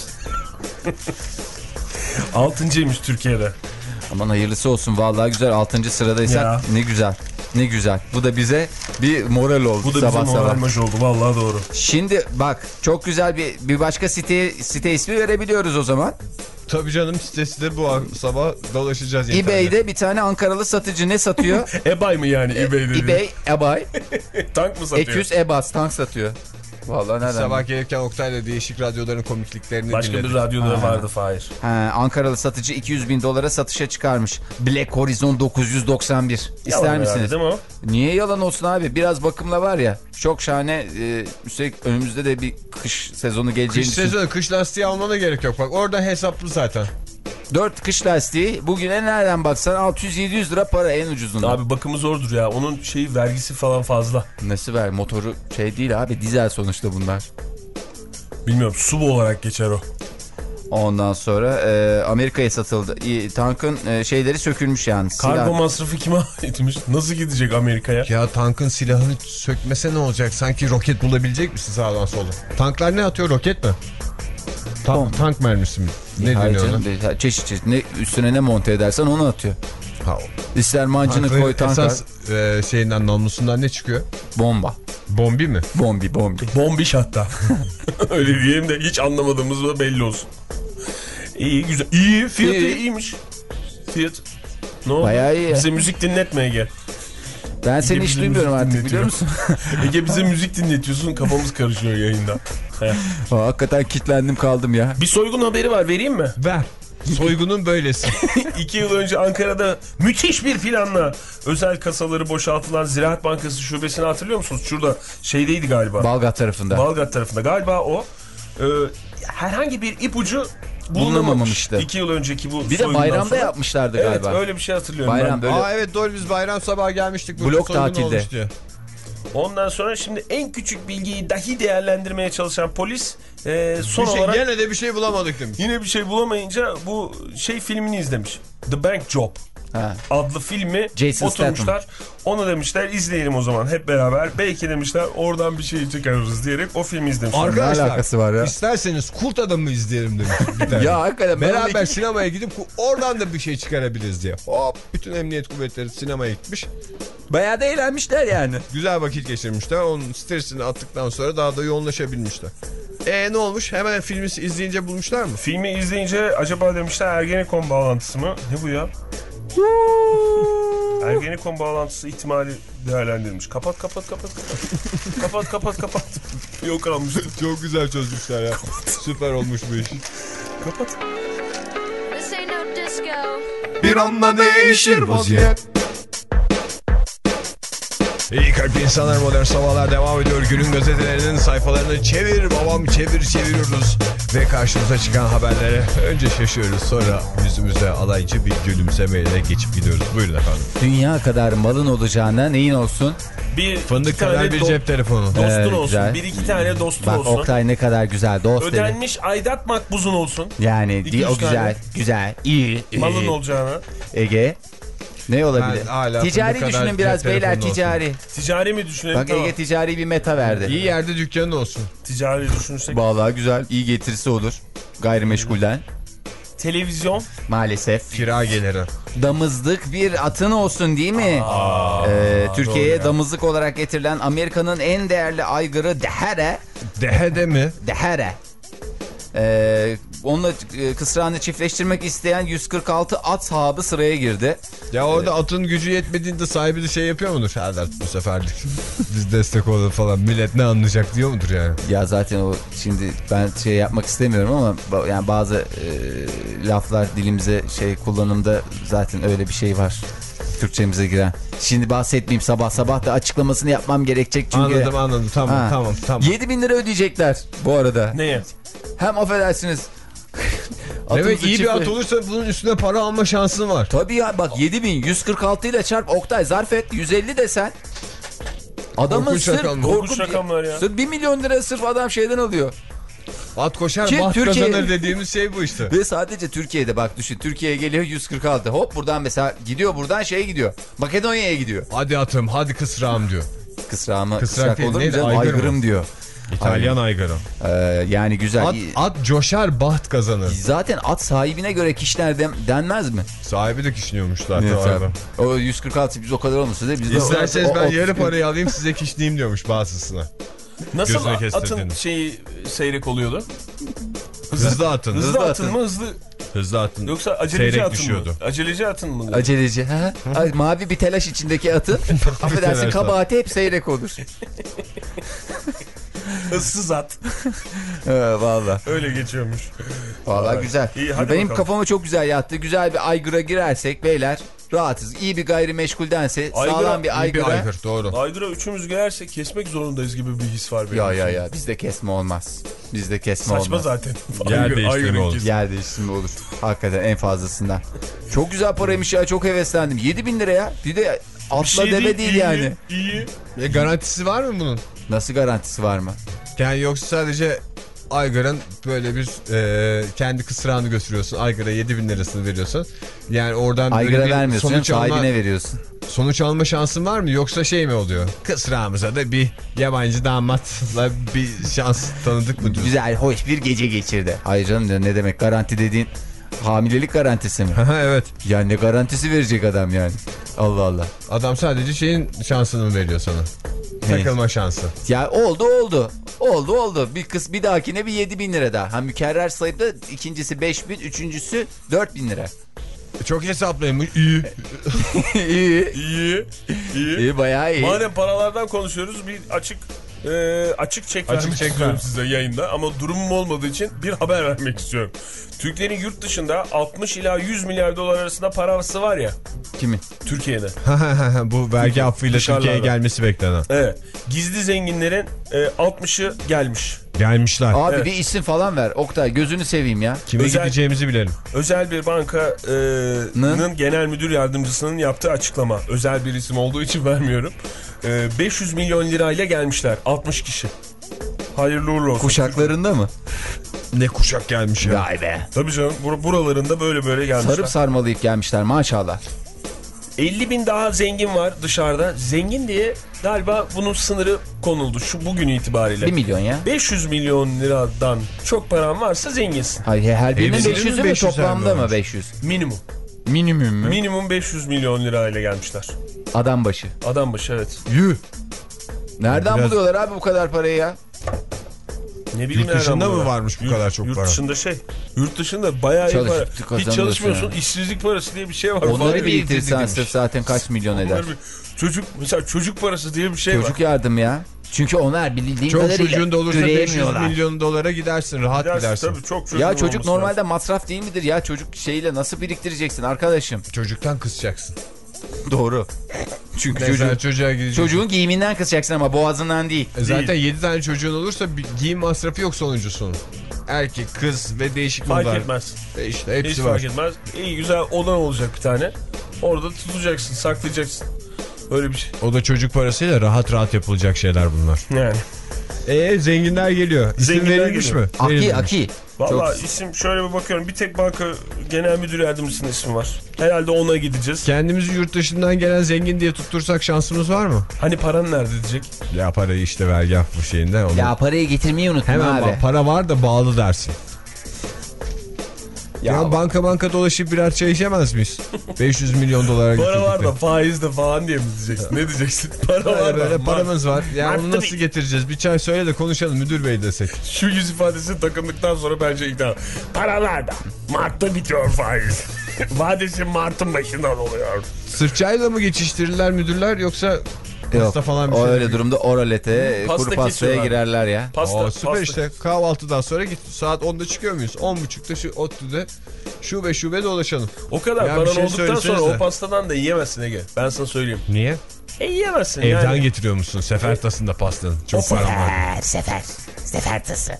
Altıncıymış Türkiye'de. Aman hayırlısı olsun. Vallahi güzel. Altıncı sıradaysak Ya. ne güzel. Ne güzel. Bu da bize bir moral oldu Bu da sabah bize sabah. moralmaj oldu vallahi doğru. Şimdi bak çok güzel bir bir başka site site ismi verebiliyoruz o zaman. Tabii canım, sitesi de bu sabah dolaşacağız. eBay'de bir tane Ankaralı satıcı ne satıyor? Ebay mı yani eBay'de? eBay, eBay, Tank mı satıyor? Eküs, Ebas tank satıyor. Vallahi nereden? Sabah gelirken Oktay'la değişik radyoların komikliklerini Başka dinledik. bir radyoda Ha. vardı Fahir. Ha, Ankaralı satıcı iki yüz bin dolara satışa çıkarmış. Black Horizon dokuz yüz doksan bir. İster Yalan misiniz? herhalde, değil mi o? Niye yalan olsun abi? Biraz bakımla var ya. Çok şahane. E, üstelik önümüzde de bir kış sezonu geleceğini Kış düşün- sezonu, kış lastiği almana gerek yok. Bak oradan hesaplı zaten. dört kış lastiği bugüne nereden baksan altı yüz yedi yüz lira para en ucuzundan. Abi bakımı zordur ya. Onun şeyi vergisi falan fazla. Nasıl ver? Motoru şey değil abi, dizel sonuçta bunlar. Bilmiyorum, su olarak geçer o. Ondan sonra e, Amerika'ya satıldı. E, tankın e, şeyleri sökülmüş yani. Kargo Silah- masrafı kime aitmiş? Nasıl gidecek Amerika'ya? Ya tankın silahını sökmese ne olacak? Sanki roket bulabilecek misin sağdan sola? Tanklar ne atıyor, roket mi? Ta- Bom. tank mermisi mi? Ne Hayır deniyor canım, ona? bir- çeşit çeşit. Ne, üstüne ne monte edersen onu atıyor. Ha, İster mancını tankın koy tanka. esas e, şeyinden, namlusundan ne çıkıyor? Bomba. Bombi mi? Bombi bombi. Bombiş hatta. Öyle diyelim de hiç anlamadığımız da belli olsun. İyi güzel. İyi fiyatı İyi. iyiymiş. Fiyat. Ne oldu? Bayağı iyi ya. Bize müzik dinletme Ege. Ben seni Ege hiç bize duymuyorum müzik artık, dinletiyor. biliyor musun? Ege bize müzik dinletiyorsun, kafamız karışıyor yayında. He. Aa, hakikaten kilitlendim kaldım ya. Bir soygun haberi var, vereyim mi? Ver. Soygunun böylesi. İki yıl önce Ankara'da müthiş bir planla özel kasaları boşaltılan Ziraat Bankası şubesini hatırlıyor musunuz? Şurada şeydeydi galiba. Balgat tarafında. Balgat tarafında. Galiba o. E, herhangi bir ipucu bulunamamıştı. Bulunamamıştı. İki yıl önceki bu Bir de soygundan bayramda sonra. yapmışlardı Evet, galiba. öyle bir şey hatırlıyorum Bayram ben. böyle. Aa evet, doğru, biz bayram sabahı gelmiştik. Burada Blok soygun tatilde. olmuş diye. Ondan sonra şimdi en küçük bilgiyi dahi değerlendirmeye çalışan polis e, son Bir şey, olarak gene de bir şey bulamadık demiş. yine bir şey bulamayınca bu şey filmini izlemiş. The Bank Job. Ha. adlı filmi Jason oturmuşlar. Onu demişler izleyelim o zaman hep beraber. Belki demişler oradan bir şey çıkarırız diyerek o filmi izlemişler. Arkadaşlar Ne alakası var ya? isterseniz Kurt Adam'ı izleyelim demiş bir tane. Ya hakikaten ben Beraber iki- sinemaya gidip oradan da bir şey çıkarabiliriz diye. Hop bütün emniyet kuvvetleri sinemaya gitmiş. Bayağı da eğlenmişler yani. Güzel vakit geçirmişler. Onun stresini attıktan sonra daha da yoğunlaşabilmişler. E ne olmuş? Hemen filmi izleyince bulmuşlar mı? Filmi izleyince acaba demişler Ergenekon bağlantısı mı? Ne bu ya? Ergenekon bağlantısı ihtimali değerlendirilmiş. Kapat kapat kapat kapat. kapat kapat kapat. Yok almıştım. Çok güzel çözmüşler ya. Süper olmuş bu iş. Kapat. This ain't no disco. Bir anda değişir vaziyet. İyi kalpli insanlar modern sabahlar devam ediyor. Günün gazetelerinin sayfalarını çevir babam çevir çeviriyoruz. Ve karşımıza çıkan haberlere önce şaşıyoruz. Sonra yüzümüze alaycı bir gülümsemeyle geçip gidiyoruz. Buyurun efendim. Dünya kadar malın olacağına neyin olsun? Bir Fındık iki tane kadar bir do- cep telefonu. Dostun Evet, olsun. güzel. Bir iki tane dostun Bak olsun. Oktay ne kadar güzel dost dedi. Ödenmiş aidat makbuzun olsun. Yani İki, di- o üç güzel tane. güzel iyi. iyi. Malın olacağına. Ege. Ne olabilir? Ben hala Ticari fındık kadar düşünün biraz cep beyler telefonu olsun. ticari. Ticari mi düşünelim? Bak Tamam. Ege ticari bir meta verdi. İyi yerde dükkanın olsun. Ticari düşünürsek. Vallahi güzel iyi getirisi olur. Gayrimeşgulden Televizyon. maalesef. Kira geliri. Damızlık bir atın olsun değil mi? Ee, Türkiye'ye ya. damızlık olarak getirilen Amerika'nın en değerli aygırı Dehere. Dehede mi? Dehere. Ee, onunla e, kısrağını çiftleştirmek isteyen yüz kırk altı at sahibi sıraya girdi. Ya orada atın gücü yetmediğinde sahibi de şey yapıyor mudur? Hadi artık bu sefer biz destek olalım falan. Millet ne anlayacak diyor mudur yani? Ya zaten o şimdi ben şey yapmak istemiyorum ama ba- yani bazı e, laflar dilimize şey kullanımda zaten öyle bir şey var. Türkçemize giren. Şimdi bahsetmeyeyim sabah sabah da açıklamasını yapmam gerekecek çünkü. Anladım anladım tamam Ha. tamam tamam. yedi bin lira ödeyecekler bu arada. Neye? Hem affedersiniz. Demek atımızı iyi bir çiftli- at olursa bunun üstüne para alma şansın var. Tabii ya bak yedi bin yüz kırk altı ile çarp Oktay zarf et yüz elli desen. Adamın Korkunç sırf rakam. Korkunç rakamlar ya. Sırf bir milyon lira sırf adam şeyden alıyor. At koşar Ki baht Türkiye- kazanır dediğimiz şey bu işte. Ve sadece Türkiye'de bak düşün Türkiye'ye geliyor yüz kırk altı hop buradan mesela gidiyor buradan şeye gidiyor Makedonya'ya gidiyor. Hadi atım hadi kısrağım diyor. Kısrağıma Kısrak kısrak değil, olur mu neydi? canım? Aygır mı? Aygırım diyor. İtalyan aygırı. Ee, yani güzel. At, at coşar baht kazanır. Zaten at sahibine göre kişiler den- denmez mi? Sahibi de kişniyormuş zaten. Evet, o arada. o yüz kırk altı biz o kadar olmasa da biz de İsterseniz o- ben o- yarı parayı alayım size kişniyim diyormuş bazısına. Nasıl Gözüne atın kestirdiğini. şeyi seyrek oluyordu? Hızlı atın. Hızlı, Hızlı atın atın. mı hızlı? Hızlı atın. Yoksa aceleci Seyrek atın düşüyordu. mı? Aceleci atın mı? Aceleci. Ha? Ay, mavi bir telaş içindeki atın affedersin telaş kabahati hep seyrek olur. Hızsız at. Ee, Valla. Öyle geçiyormuş. Valla Vay. güzel. İyi, hadi Benim bakalım. kafama çok güzel yattı. Güzel bir aygıra girersek beyler rahatız. İyi bir gayrimeşguldense Aygıra, sağlam bir İyi aygıra. bir aygır doğru. Aydıra üçümüz girersek kesmek zorundayız gibi bir his var benim. Ya ya için. ya bizde kesme olmaz. Bizde kesme Saçma olmaz. zaten. Yer Aygır- değiştirme aygırın olur. kesin. Yer değiştirme olur. Hakikaten en fazlasından. Çok güzel paraymış ya çok heveslendim. yedi bin lira ya. Bir de atla Bir şey deve değil iyi, yani. İyi. E, garantisi var mı bunun? Nasıl garantisi var mı? Yani yoksa sadece aygırın böyle bir e, kendi kısrağını götürüyorsun. Aygıra yedi bin lirasını veriyorsun. Yani oradan böyle Aygıra bir vermiyorsun canım, sonuç alma, sahibine veriyorsun. sonuç alma şansın var mı? Yoksa şey mi oluyor? Kısrağımıza da bir yabancı damatla bir şans tanıdık mı diyorsun? Güzel hoş bir gece geçirdi. Hayır canım ne demek garanti dediğin hamilelik garantisi mi? evet. Ya ne garantisi verecek adam yani? Allah Allah. Adam sadece şeyin şansını mı veriyor sana? Ne? Takılma şansı. Ya oldu oldu. Oldu oldu. Bir kız bir dahakine bir yedi bin lira daha. Ha mükerrer sayıda ikincisi beş bin, üçüncüsü dört bin lira. Çok hesaplaymış. İyi. iyi. İyi. İyi. İyi bayağı iyi. Madem paralardan konuşuyoruz bir açık e, açık çek Açık vermek çek istiyorum ver. size yayında ama durumum olmadığı için bir haber vermek istiyorum. Türklerin yurt dışında altmış ila yüz milyar dolar arasında parası var ya Kimin? Türkiye'de. Bu vergi affıyla Dışarılarda. Türkiye'ye gelmesi beklenen. Evet. Gizli zenginlerin e, altmışı gelmiş. Gelmişler. Abi Evet. bir isim falan ver. Oktay gözünü seveyim ya. Kime özel- gideceğimizi bilelim. Özel bir bankanın Nın? genel müdür yardımcısının yaptığı açıklama. Özel bir isim olduğu için vermiyorum. E, beş yüz milyon lirayla gelmişler. altmış kişi. Hayırlı uğurlu olsun. Kuşaklarında mı? Ne kuşak gelmiş ya. Vay be. Tabii canım bur- buralarında böyle böyle gelmişler. Sarıp sarmalayıp gelmişler maşallah. elli bin daha zengin var dışarıda. Zengin diye galiba bunun sınırı konuldu şu bugün itibariyle. bir milyon ya. beş yüz milyon liradan çok paran varsa zenginsin. Hayır, her birinin Hepsinin beş yüzü mü, beş yüzer toplamda mi mı beş yüz? Minimum. Minimum mu? Minimum beş yüz milyon lirayla gelmişler. Adam başı. Adam başı evet. Yuh. Nereden Biraz- buluyorlar abi bu kadar parayı ya? Ne bileyim Yurt dışında nereden mı buluyorlar? varmış bu Yurt- kadar çok yurt para? Yurt dışında şey. Yurt dışında bayağı iyi Çalışıp para. kazanıyorsun Hiç çalışmıyorsun. yani. İşsizlik parası diye bir şey var. Onları Vay be, biriktirsen demiş. sırf zaten kaç milyon eder? Onları bir- Çocuk mesela çocuk parası diye bir şey Çocuk var. yardım ya. Çünkü onlar bildiğin Çok kadarıyla çocuğun da olursa beş yüz üreyemiyorlar. milyon dolara gidersin. Rahat Gidersin, gidersin. tabii, çok çocuğun Ya çocuk olması normalde lazım. masraf değil midir ya? Çocuk şeyle nasıl biriktireceksin arkadaşım? Çocuktan kısacaksın. Doğru. Çünkü Mesela çocuğun, çocuğa gideceksin. çocuğun giyiminden kısacaksın ama boğazından değil. E zaten yedi tane çocuğun olursa bir giyim masrafı yok sonuncusunun. Erkek, kız ve değişik Fark modlar. etmez. E işte hepsi Hiç var. fark etmez. İyi güzel olan olacak bir tane. Orada tutacaksın, saklayacaksın. Öyle bir şey. O da çocuk parasıyla rahat rahat yapılacak şeyler bunlar. Yani. Eee zenginler geliyor. İsim Zenginler verilmiş geliyor. mi? Aki Verilmemiş. Aki. Valla Çok- isim şöyle bir bakıyorum. Bir tek banka genel müdür yardımcısının ismi var. Herhalde ona gideceğiz. Kendimizi yurt dışından gelen zengin diye tuttursak şansımız var mı? Hani paran nerede diyecek. Ya parayı işte vergi affı şeyinde. Onu... Ya parayı getirmeyi unutma Hemen abi. bak, para var da bağlı dersin. Ya, Ya banka banka dolaşıp birer çay içemez miyiz? beş yüz milyon dolara Para var da getirdik de. faiz de falan diye mi diyeceksin? Ne diyeceksin? Para Böyle var böyle da. paramız var. Ya Mart'ta onu nasıl bir- getireceğiz? Bir çay söyle de konuşalım müdür bey desek. Şu yüz ifadesi takıldıktan sonra bence ikna. Paralar da. Mart'ta bitiyor faiz. Vadesi Mart'ın başından oluyor. Sırf çayla mı geçiştirirler müdürler yoksa pasta Yok, falan bir o şey öyle mi? durumda oralete, Pasta kuru pastaya kesiyorlar. girerler ya. Pasta, Aa, süper pasta. işte kahvaltıdan sonra git saat onda çıkıyor muyuz? on buçukta şu ODTÜ'de şube şube dolaşalım. O kadar Ya bir paran şey olduktan sonra söylesenize. o pastadan da yiyemezsin Ege. Ben sana söyleyeyim. Niye? E yiyemezsin Evden yani. getiriyor musun? Sefer tasında pastanın. Çok param var. Sefer. Sefer tası.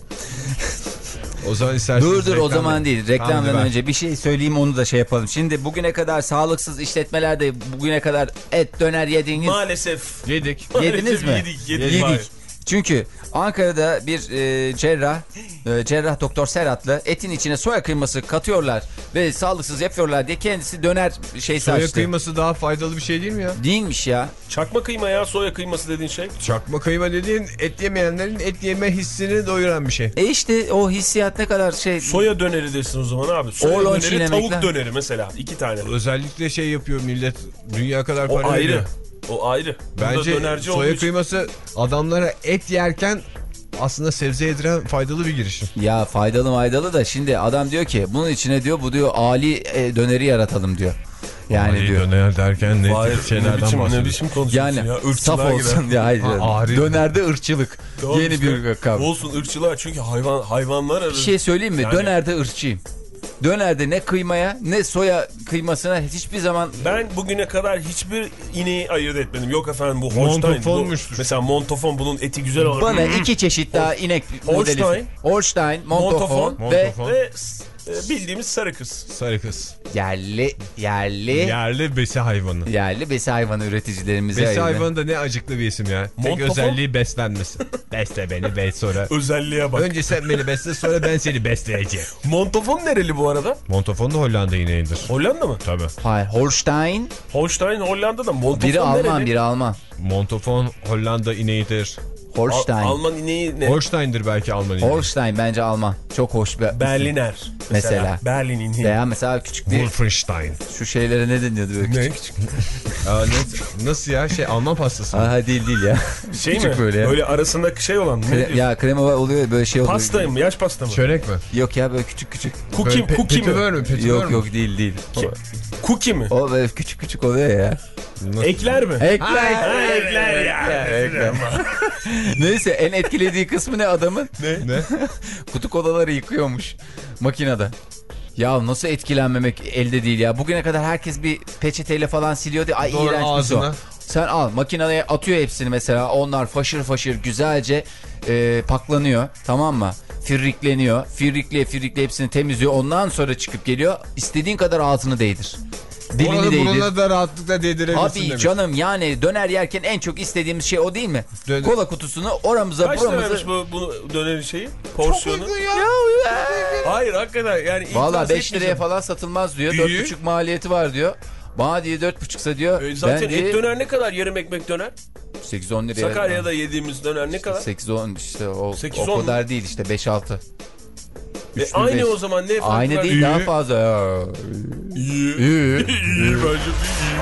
O zaman isterseniz Dur dur o reklam- zaman değil. Reklamdan Tamam, önce bir şey söyleyeyim onu da şey yapalım. Şimdi bugüne kadar sağlıksız işletmelerde bugüne kadar et döner yediğiniz Maalesef. yedik. yediniz Maalesef mi? Yedik. Yedik. Yedik. Çünkü Ankara'da bir e, cerrah, e, cerrah doktor Serhatlı etin içine soya kıyması katıyorlar ve sağlıksız yapıyorlar diye kendisi döner şey Soya saçtı. kıyması daha faydalı bir şey değil mi ya? Değilmiş ya. Çakma kıyma ya, soya kıyması dediğin şey. Çakma kıyma dediğin et yemeyenlerin et yeme hissini doyuran bir şey. E işte o hissiyat ne kadar şey. Soya döneri desin o zaman abi. Soya Oğlum döneri, çiğnemekle. tavuk döneri mesela. İki tane. Özellikle şey yapıyor millet dünya kadar O para veriyor. ayrı. O ayrı. Burada Bence dönerci olduğu soya için- kıyması adamlara et yerken aslında sebze yediren faydalı bir girişim. Ya faydalı faydalı da şimdi adam diyor ki bunun içine diyor bu diyor Ali e, döneri yaratalım diyor. Yani Ali diyor. döner derken ne Hayır, tip şeylerden ne biçim, ne bahsediyor? biçim konuşuyorsun Yani ya. saf Irkçılığa olsun gider. ya hayır. Ha, ağrı. Dönerde ırkçılık. Tamam Yeni işte. bir kavram. Olsun ırkçılığa çünkü hayvan hayvanlar Bir arası. şey söyleyeyim mi? Yani- Dönerde ırkçıyım. Dönerde ne kıymaya ne soya kıymasına hiçbir zaman Ben bugüne kadar hiçbir ineği ayırt etmedim. Yok efendim bu Holstein. Bu, Montofonmuştur. mesela Montofon bunun eti güzel olur. bana iki çeşit daha inek Holstein. modeli. Holstein, Montofon, Montofon. ve Montofon. Ve e, bildiğimiz sarı kız. Sarı kız. yerli yerli Yerli besi hayvanı. yerli besi hayvanı üreticilerimize Besi ayırdı. hayvanı da ne acıklı bir isim ya. Tek Montofon? özelliği beslenmesi. Besle beni bes sonra. Özelliğe bak. Önce sen beni besle sonra ben seni besleyeceğim. Montofon nereli bu arada? Montofon da Hollanda ineğidir. Hollanda mı? Tabii. Hayır, Holstein Holstein Hollanda'da. Montofon biri Alman nereli? biri Alman. Montofon Hollanda ineğidir. Holstein. Al- Alman ineği ne? Holstein'dir belki Alman ineği. Holstein bence Alman. Çok hoş bir Berliner. Mesela. Berlin ineği. veya mesela küçük bir Wolfenstein. şu şeylere ne deniyordu böyle Ne? küçük. Aa, ne- nasıl ya şey Alman pastası mı? Aha değil değil ya. Şey Küçük mi? böyle Böyle, ya. arasında şey olan. Ne Kre- diyorsun? ya krema oluyor böyle şey oluyor. Pasta mı? Yaş pasta mı? Çörek mi? Yok ya böyle küçük küçük. Cookie, Böyle pe- cookie mi? petibör mü? Petibör Yok mü? yok değil değil. O, Cookie mi? o böyle küçük küçük oluyor ya. Ekler mi? Ekler. Ha, ekler ya. Ekler. Neyse en etkilediği kısmı ne adamın? Ne? Ne? Kutu kolaları yıkıyormuş makinede. Ya nasıl etkilenmemek elde değil ya. Bugüne kadar herkes bir peçeteyle falan siliyordu. Ay Doğru, iğrenç bir ağzına. o. Sen al makineye atıyor hepsini mesela. Onlar faşır faşır güzelce e, paklanıyor. Tamam mı? Firrikleniyor. Firrikliye firrikliye hepsini temizliyor. Ondan sonra çıkıp geliyor. İstediğin kadar ağzını değdir. Dilini Oranı değdir. burnuna da rahatlıkla değdirebilirsin Abi demiş. canım yani döner yerken en çok istediğimiz şey o değil mi? Döner- Kola kutusunu oramıza Kaç buramıza. liraymış bu, bu dönerin şeyi? Porsiyonu? Hayır hakikaten yani. Valla itiraz beş liraya etmeyeceğim. falan satılmaz diyor. İyi. dört buçuk maliyeti var diyor. Bana diye dört buçuksa diyor. E zaten ben diye... et döner ne kadar? Yarım ekmek döner. sekiz on liraya. Sakarya'da yediğimiz döner ne kadar? sekiz on işte o, sekiz o on kadar değil işte beş altı. E aynı o zaman ne farkı Aynı var? değil İyi. daha fazla. İyi. İyi. İyi bence iyi.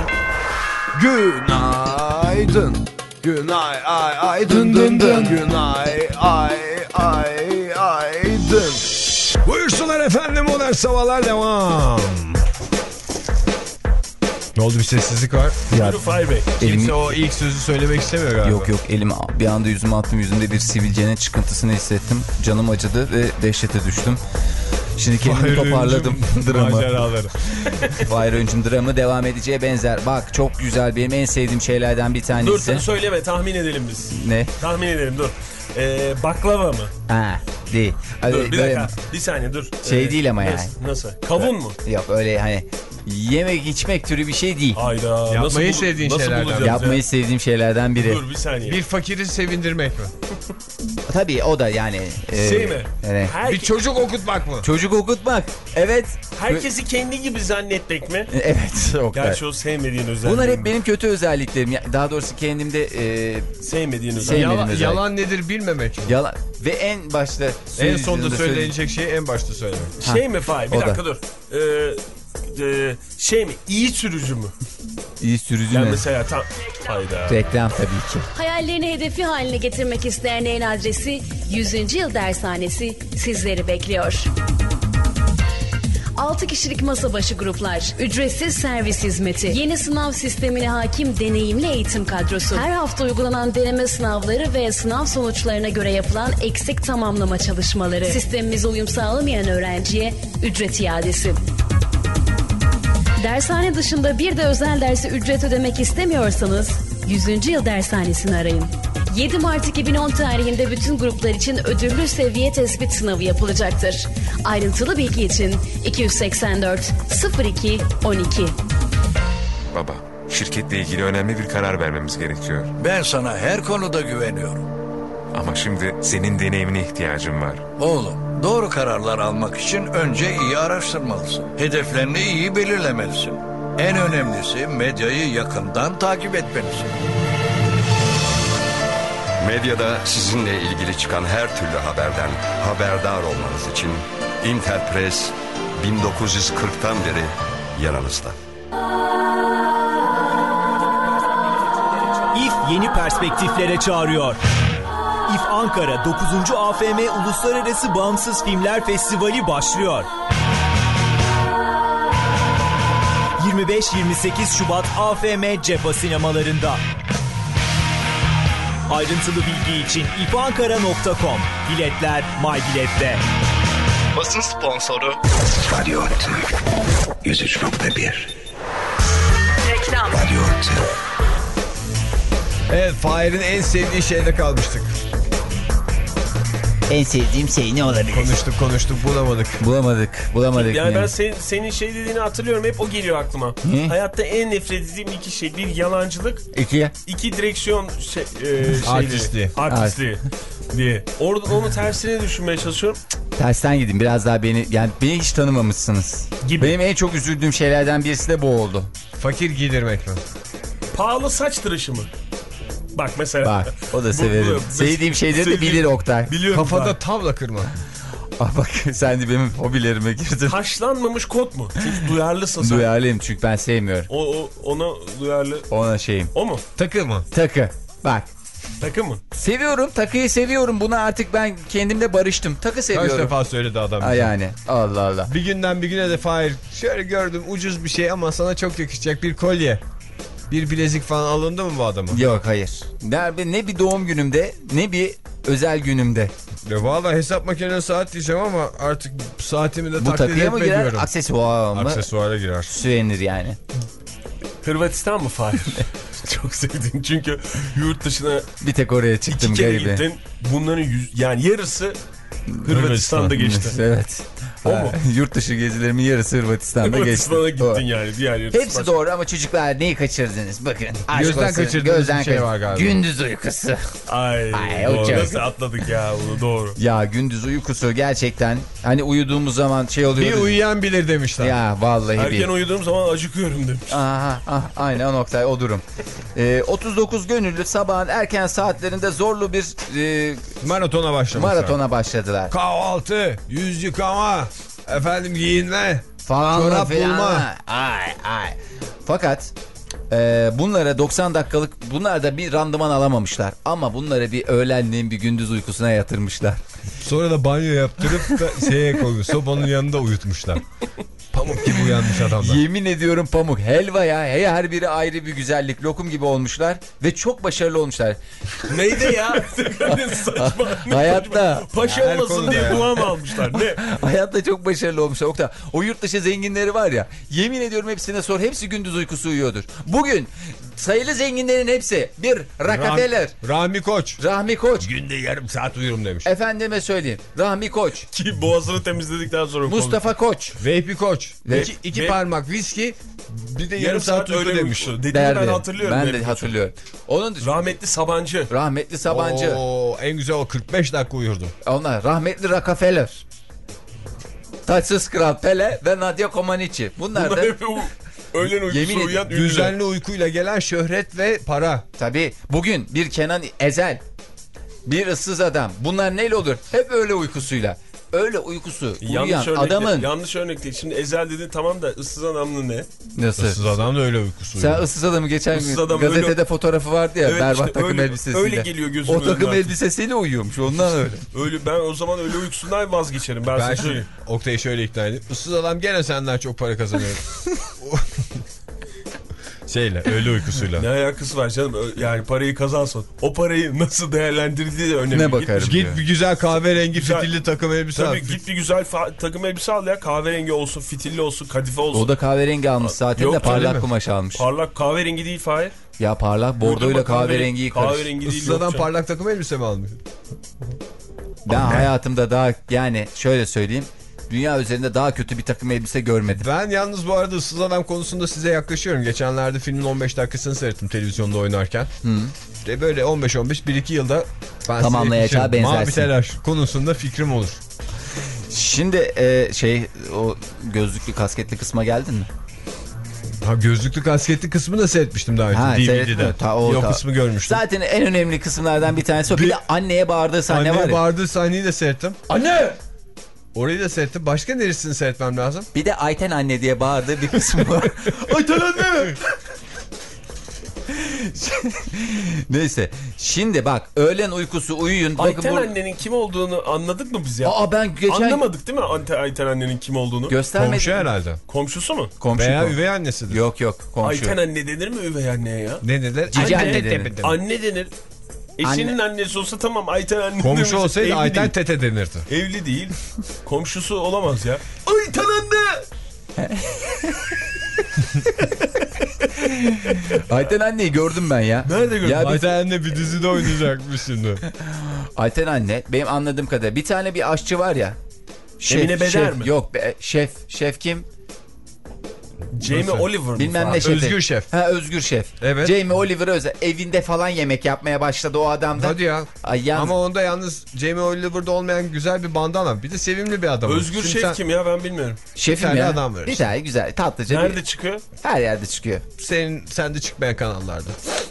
Günaydın. Günay ay ay dın dın dın. Günay ay ay ay dın. Buyursunlar efendim, modern sabahlar devam. Ne oldu, bir sessizlik var? Ya, Buyurun Fahir Bey. elimi... Kimse o ilk sözü söylemek istemiyor galiba. Yok yok elim bir anda yüzüme attım, yüzümde bir sivilcenin çıkıntısını hissettim. Canım acıdı ve dehşete düştüm. Şimdi kendimi toparladım. Dramı. Maceraları. Fahir Öncüm dramı devam edeceğe benzer. Bak çok güzel, benim en sevdiğim şeylerden bir tanesi. Dur sen söyleme, tahmin edelim biz. Ne? Tahmin edelim dur. Ee, baklava mı? Ha değil. Dur Öyle, bir böyle- dakika. Bir saniye dur. Şey Ee, değil ama nasıl, yani. Nasıl? Kavun mu? Yok öyle hani yemek içmek türü bir şey değil. Hayda. Yapmayı nasıl bul- sevdiğin nasıl şeylerden. bulacağız Yapmayı ya? sevdiğim şeylerden biri. Dur bir saniye. Bir fakiri sevindirmek mi? Tabii o da yani. e, Şey mi? Evet. Herke- Bir çocuk okutmak mı? Çocuk okutmak. Evet. Herkesi kendi gibi zannetmek mi? Evet. Oktay. Gerçi o sevmediğin özelliğin. Bunlar hep benim kötü özelliklerim. Ya- Daha doğrusu kendimde e, Sevmediğin özelliğin. Sevmediğim Yalan, özellik. yalan nedir bilmemek mi? yalan ve en başta En söylediğimde sonda söyleyeyim. söylenecek şeyi en başta söylemek. Şey mi Fahir? Bir o da. dakika dur. Ee, e, şey mi? İyi sürücü mü? İyi sürücü Yani mü? mesela tam... Hayda. Reklam tabii ki. Hayallerini hedefi haline getirmek isteyenlerin adresi yüzüncü Yıl Dershanesi sizleri bekliyor. altı kişilik masa başı gruplar, ücretsiz servis hizmeti, yeni sınav sistemine hakim deneyimli eğitim kadrosu, her hafta uygulanan deneme sınavları ve sınav sonuçlarına göre yapılan eksik tamamlama çalışmaları, sistemimize uyum sağlamayan öğrenciye ücret iadesi. Dershane dışında bir de özel derse ücret ödemek istemiyorsanız yüzüncü Yıl Dershanesi'ni arayın. yedi Mart iki bin on tarihinde bütün gruplar için ödüllü seviye tespit sınavı yapılacaktır. Ayrıntılı bilgi için iki yüz seksen dört sıfır iki on iki. Baba, şirketle ilgili önemli bir karar vermemiz gerekiyor. Ben sana her konuda güveniyorum. Ama şimdi senin deneyimine ihtiyacım var. Oğlum, doğru kararlar almak için önce iyi araştırmalısın. Hedeflerini iyi belirlemelisin. En önemlisi medyayı yakından takip etmelisin. Medyada sizinle ilgili çıkan her türlü haberden haberdar olmanız için Interpress bin dokuz yüz kırktan beri yanınızda. İF yeni perspektiflere çağırıyor. İF Ankara dokuzuncu A F M Uluslararası Bağımsız Filmler Festivali başlıyor. yirmi beş yirmi sekiz Şubat A F M Cepha sinemalarında. Ayrıntılı bilgi için ifankara nokta com. Biletler MyBilet'te. Basın sponsoru Radyo yüz üç nokta bir. Reklam. Radyo Evet, Fahir'in en sevdiği şeyde kalmıştık. En sevdiğim şey ne olabilir? Konuştuk konuştuk bulamadık. Bulamadık. Bulamadık. Yani ne? ben sen, senin şey dediğini hatırlıyorum. Hep o geliyor aklıma. Ne? Hayatta en nefret ettiğim iki şey. Bir yalancılık. İki. İki direksiyon şey, e, şeyleri. Artistliği. Artistliği diye. Orada onu tersine düşünmeye çalışıyorum. Tersten gidin. Biraz daha beni yani beni hiç tanımamışsınız. Gibi. Benim en çok üzüldüğüm şeylerden birisi de bu oldu. Fakir giydirmek mi? Pahalı saç tıraşı mı? Bak mesela. Bak o da severim. bu- Sevdiğim şeyleri de Sevdiğim- bilir Oktay. Biliyorum. Kafada bak. tavla kırmak. Ah bak sen de benim hobilerime girdin. Haşlanmamış kot mu? Çünkü duyarlısın sen. Duyarlıyım çünkü ben sevmiyorum. O, o, ona duyarlı. Ona şeyim. O mu? Takı mı? Takı. Bak. Takı mı? Seviyorum. Takıyı seviyorum. Buna artık ben kendimle barıştım. Takı Kaç seviyorum. defa söyledi adam Ha bize. yani. Allah Allah. Bir günden bir güne de Fahir şöyle gördüm, ucuz bir şey ama sana çok yakışacak bir kolye, bir bilezik falan alındı mı bu adama? Yok hayır. Ne, ne bir doğum günümde ne bir özel günümde. Ya valla hesap makinesi saat diyeceğim ama artık saatimi de Bu taklit takıya mı girer? etmiyorum. Aksesuar mı? Aksesuara girer. Süvenir yani. Hırvatistan mı Fahir? Çok sevdim çünkü yurt dışına Bir tek oraya çıktım iki kere garibi. gittin. Bunların yüz, yani yarısı Hırvatistan'da geçti. Evet. O mu? Yurt dışı gezilerimin yarısı Hırvatistan'da geçti. Hırvatistan'a gittin yani. Diğer yarısı Hepsi başka. doğru ama çocuklar neyi kaçırdınız? Bakın. Gözden kaçırdığınız bir şey var galiba. Gündüz uykusu. Ay, Ay doğru. o çok- Nasıl atladık ya bunu, doğru. Ya gündüz uykusu gerçekten hani uyuduğumuz zaman şey oluyor. Bir uyuyan bilir demişler. Ya vallahi Erken bir. uyuduğum zaman acıkıyorum demiş. Aha, ah, aynen o nokta o durum. Ee, otuz dokuz gönüllü sabahın erken saatlerinde zorlu bir e, Maratona başlamışlar. maratona başladılar. Kahvaltı, yüz yıkama, efendim giyinme, Falan çorap filan. bulma. Ay ay. Fakat e, bunlara doksan dakikalık bunlar da bir randıman alamamışlar. Ama bunları bir öğlenliğin bir gündüz uykusuna yatırmışlar. Sonra da banyo yaptırıp da şeye koymuş. Sobanın yanında uyutmuşlar. Pamuk gibi uyanmış adamlar. Yemin ediyorum pamuk. Helva ya. Hey, her biri ayrı bir güzellik. Lokum gibi olmuşlar. Ve çok başarılı olmuşlar. Neydi ya? Saçma. Hayatta. Paşa Her olmasın konuda diye ya. dua mı almışlar? Ne? Hayatta çok başarılı olmuşlar. Oktay, o yurt dışı zenginleri var ya. Yemin ediyorum hepsine sor. Hepsi gündüz uykusu uyuyordur. Bugün sayılı zenginlerin hepsi. Bir Rockefeller. Ram- Rahmi Koç. Rahmi Koç. Günde yarım saat uyurum demiş. Efendime söyleyeyim. Rahmi Koç. Ki boğazını temizledikten sonra Mustafa Koç. Veypi Koç. Ve- iki iki ve- parmak viski, bir de yarım, yarım saat, saat uyku öyle demiş. demiş. Dediğini Derdi. ben hatırlıyorum. Ben benim de için. hatırlıyorum. Onun dışında Rahmetli Sabancı. rahmetli Sabancı. Oo, en güzel o kırk beş dakika uyurdum. Onlar rahmetli Rockefeller. Taçsız Kral Pele ve Nadia Comaneci. Bunlar Bunlar da hep u- öğlen uykusu Yemin uyuyan ünlüler. Düzenli uykuyla gelen şöhret ve para. tabii bugün bir Kenan Ezel, bir ıssız adam. Bunlar neyle olur? Hep öyle uykusuyla. Öyle uykusu uyuyan Yanlış örnek, adamın. yanlış örnek değil. Şimdi Ezel dedin tamam da ıssız adamlı ne? Nasıl? Issız adam da öyle uykusu Sen uyuyor. ıssız adamı geçen Issız gün adam gazetede öyle- fotoğrafı vardı ya, Evet, berbat işte takım öyle- elbisesiyle. öyle geliyor gözümün O takım önüne artık. elbisesiyle uyuyormuş ondan öyle. Öyle ben o zaman öyle uykusundan vazgeçerim. Ben, Ben sana şimdi söyleyeyim. Oktay'ı şöyle ikna edeyim. Issız adam gene senden çok para kazanıyor. Şeyle, öyle uykusuyla. Ne alakası var canım? Ö- Yani parayı kazansın. O parayı nasıl değerlendirdiği de önemli. Ne Git bakarım bir- diyor. Git bir güzel kahverengi Güzel. fitilli takım elbise al. Tabii git bir güzel fa- takım elbise al ya. Kahverengi olsun, fitilli olsun, kadife olsun. O da kahverengi almış zaten Yok, de öyle parlak mi? kumaş almış. Parlak kahverengi değil Fahir. Ya parlak bordoyla kahverengiyi karış. Kahverengi değil. Issız yok adam canım. parlak takım elbise mi almış? Ben hayatımda daha yani şöyle söyleyeyim. Dünya üzerinde daha kötü bir takım elbise görmedim. Ben yalnız bu arada ıssız adam konusunda size yaklaşıyorum. Geçenlerde filmin on beş dakikasını seyrettim televizyonda oynarken. Hı. İşte böyle on beş on beş bir iki yılda ben Tamamlayacağı size yaklaşıyorum. benzersin. Mavi telaş konusunda fikrim olur. Şimdi e, şey o gözlüklü kasketli kısma geldin mi? Ha, gözlüklü kasketli kısmını da seyretmiştim daha önce. Ha, D V D'de. seyrettim. Ta- o, o ta- kısmı görmüştüm. Zaten en önemli kısımlardan bir tanesi o. Bir, Bir- de anneye bağırdığı sahne var Anneye ya. bağırdığı sahneyi de seyrettim. Anne! Orayı da seyrettim. Başka neresini seyretmem lazım? Bir de Ayten anne diye bağırdığı bir kısmı var. Ayten anne! Neyse. Şimdi bak öğlen uykusu uyuyun. Bakın Ayten bu... annenin kim olduğunu anladık mı biz ya? Aa ben geçen... Anlamadık değil mi Ante- Ayten annenin kim olduğunu? Göstermedim. Komşu herhalde. Komşusu mu? Komşu Veya bu. üvey annesidir. Yok yok komşu. Ayten anne denir mi üvey anneye ya? Ne dediler? Cici anne denir. Anne denir. Eşinin annesi olsa tamam Ayten anne. Komşu demesi- olsaydı evli Ayten değil. tete denirdi. Evli değil. Komşusu olamaz ya. Ayten anne! Ayten anneyi gördüm ben ya. Nerede gördün? Ya bir- Ayten anne bir dizide oynayacakmış şimdi. Ayten anne benim anladığım kadarıyla bir tane bir aşçı var ya. Şef, Emine Beder şef, mi? Yok be, şef. Şef kim? Jamie Nasıl? Oliver mı? Bilmem falan? ne şefi. Özgür Şef. Ha Özgür Şef. Evet. Jamie Oliver özel. Evinde falan yemek yapmaya başladı o adam da. Hadi ya. Ay, yalnız... Ama onda yalnız Jamie Oliver'da olmayan güzel bir bandana. Bir de sevimli bir adam. Özgür Şimdi Şef sen- kim ya ben bilmiyorum. Şefim Bir tane ya. adam var Bir işte. tane güzel tatlıca. Nerede bir... çıkıyor? Her yerde çıkıyor. Senin, sende çıkmayan kanallarda.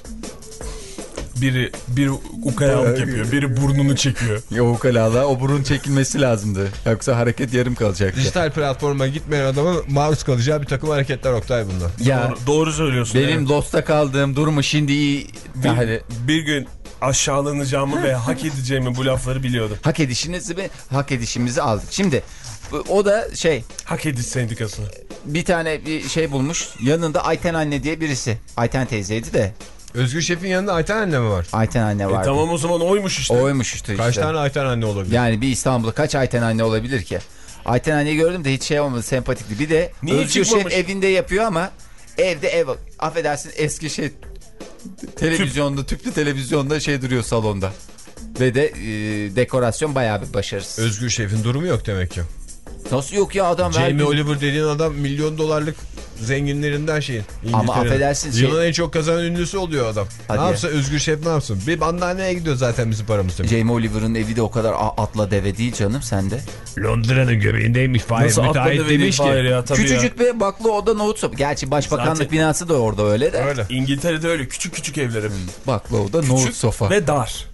Biri bir ukayalık yapıyor, biri burnunu çekiyor. Ya o kalala o burun çekilmesi lazımdı. Yoksa hareket yarım kalacaktı. Dijital platforma gitmeyen adamın maruz kalacağı bir takım hareketler Oktay bunlar. Ya Doğru, doğru söylüyorsun. benim evet. Lost'ta kaldığım durumu şimdi iyi. bir, Yani bir gün aşağılanacağımı ve hak edeceğimi bu lafları biliyordum. hak edişinizi ve hak edişimizi aldık. Şimdi o da şey Hak ediş sendikası. bir tane bir şey bulmuş. Yanında Ayten anne diye birisi. Ayten teyzeydi de. Özgür Şef'in yanında Ayten anne mi var? Ayten anne vardı. E tamam o zaman oymuş işte. Oymuş işte. Kaç işte. tane Ayten anne olabilir? Yani bir İstanbul'da kaç Ayten anne olabilir ki? Ayten anneyi gördüm de hiç şey olmadı, sempatikti. Bir de Niye Özgür çıkmamış? Şef evinde yapıyor ama evde ev affedersin eski şey televizyonda tüplü televizyonda şey duruyor salonda. Ve de e, dekorasyon bayağı bir başarısız. Özgür Şef'in durumu yok demek ki. Nasıl yok ya adam? Jamie vergi... Oliver dediğin adam milyon dolarlık zenginlerinden şeyin. Ama affedersin. Şey... Yılın en çok kazanan ünlüsü oluyor adam. Hadi. Ne yapsa Özgür Şef ne yapsın? Bir bandaneye gidiyor zaten bizim paramız. Jamie Oliver'ın evi de o kadar atla deve değil canım sende. Londra'nın göbeğindeymiş. Fahir müteahhit demiş ki. Ya, küçücük bir baklı oda nohut sopa. Gerçi başbakanlık zaten... binası da orada öyle de. Öyle. İngiltere'de öyle küçük küçük evlerim. Baklı oda nohut sofa. Ve dar.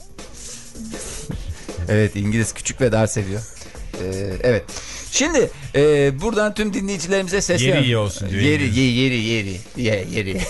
Evet, İngiliz küçük ve dar seviyor. Ee, evet. Şimdi e, buradan tüm dinleyicilerimize sesleniyorum. Yeri iyi olsun diyor. Yeri yeri yeri yeri yeri. yeri.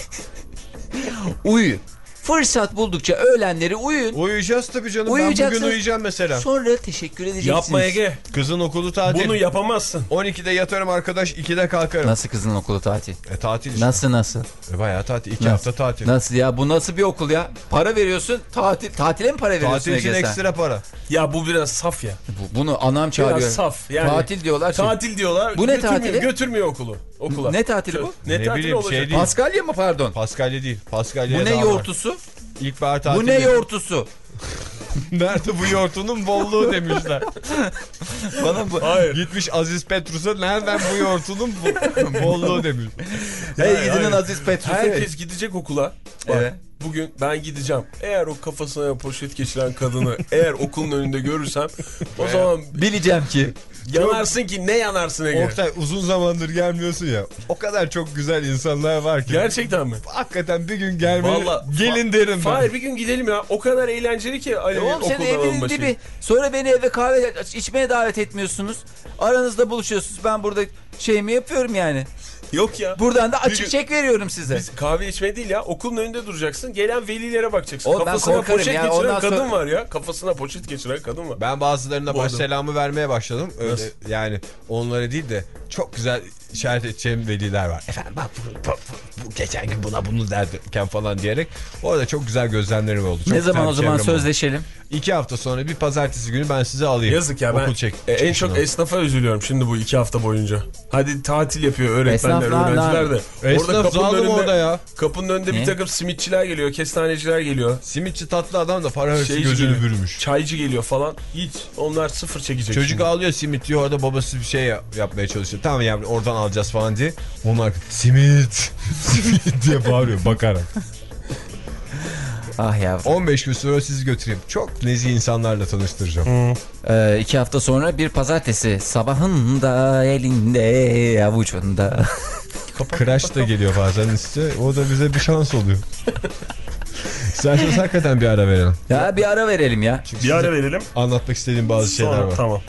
Uyu. Fırsat buldukça öğlenleri uyuyun. Uyuyacağız tabii canım. Ben bugün uyuyacağım mesela. Sonra teşekkür edeceksiniz. Yapma Ege. Kızın okulu tatil. Bunu yapamazsın. on ikide yatarım arkadaş, ikide kalkarım. Nasıl kızın okulu tatil? E tatil işte. Nasıl nasıl? E bayağı tatil. iki nasıl? hafta tatil. Nasıl ya? Bu nasıl bir okul ya? Para veriyorsun. Tatil. Tatile mi para veriyorsun? Tatil için ekstra para. Ya bu biraz saf ya. Bu, bunu anam çağırıyor. Biraz saf. Yani tatil diyorlar. Tatil diyorlar. Bu ne götürmüyor, tatili? Götürmüyor okulu. Okula. Ne tatili bu? Ne, ne tatili bileyim, olacak? şey değil. Paskalya mı pardon? Paskalya değil. Paskalya bu ne yoğurtusu? İlkbahar tatili. Bu ne yoğurtusu? Nerede bu yoğurtunun bolluğu demişler. Bana bu. Hayır. Gitmiş Aziz Petrus'a nereden bu yoğurtunun bolluğu demiş. Hey gidinin Aziz Petrus'a. Herkes gidecek okula. Bak, evet. Bugün ben gideceğim. Eğer o kafasına poşet geçiren kadını eğer okulun önünde görürsem o zaman bileceğim ki. Yanarsın ki ne yanarsın Ege? Oktay uzun zamandır gelmiyorsun ya. O kadar çok güzel insanlar var ki. Gerçekten mi? Hakikaten bir gün gelmeli. Vallahi, gelin derim ben. Hayır bir gün gidelim ya. O kadar eğlenceli ki Ali e oğlum, senin evinin dibi. Sonra beni eve kahve içmeye davet etmiyorsunuz. Aranızda buluşuyorsunuz. Ben burada şey mi yapıyorum yani? Yok ya. Buradan da açık çek veriyorum size. Biz kahve içmeye değil ya. Okulun önünde duracaksın. Gelen velilere bakacaksın. Oğlum, kafasına poşet ya, geçiren kadın sonra... var ya. Kafasına poşet geçiren kadın var. Ben bazılarına baş selamı vermeye başladım. Öyle nasıl? Yani onlara değil de çok güzel işaret edeceğim veliler var. Efendim bak bu, bu, bu, bu geçen gün buna bunu derken falan diyerek. Orada çok güzel gözlemlerim oldu. Çok ne zaman o zaman sözleşelim? Oldu. İki hafta sonra bir pazartesi günü ben size alayım. Yazık ya ben okul çek, e, en çok esnafa üzülüyorum şimdi bu iki hafta boyunca. Hadi tatil yapıyor öğretmenler, esnaf, öğrenciler de. Esnaf orada kapının önünde, orada ya. Kapının önünde ne? Bir takım simitçiler geliyor, kestaneciler geliyor. Simitçi tatlı adam da para hırsı şey gözünü geliyor, bürümüş. Çaycı geliyor falan. Hiç onlar sıfır çekecek. Çocuk şimdi. Ağlıyor simit diyor orada babası bir şey yapmaya çalışıyor. Tamam yani oradan alacağız falan diye. Onlar simit simit diye bağırıyor bakarak. Ah ya. on beş gün sonra sizi götüreyim. Çok nezih insanlarla tanıştıracağım. Hmm. Ee, iki hafta sonra bir pazartesi sabahında elinde avucunda. Crash da geliyor bazen işte. O da bize bir şans oluyor. İsterseniz hakikaten bir ara verelim. Ya bir ara verelim ya. Çünkü bir ara verelim. Anlatmak istediğim bazı şeyler sonra, var. Tamam.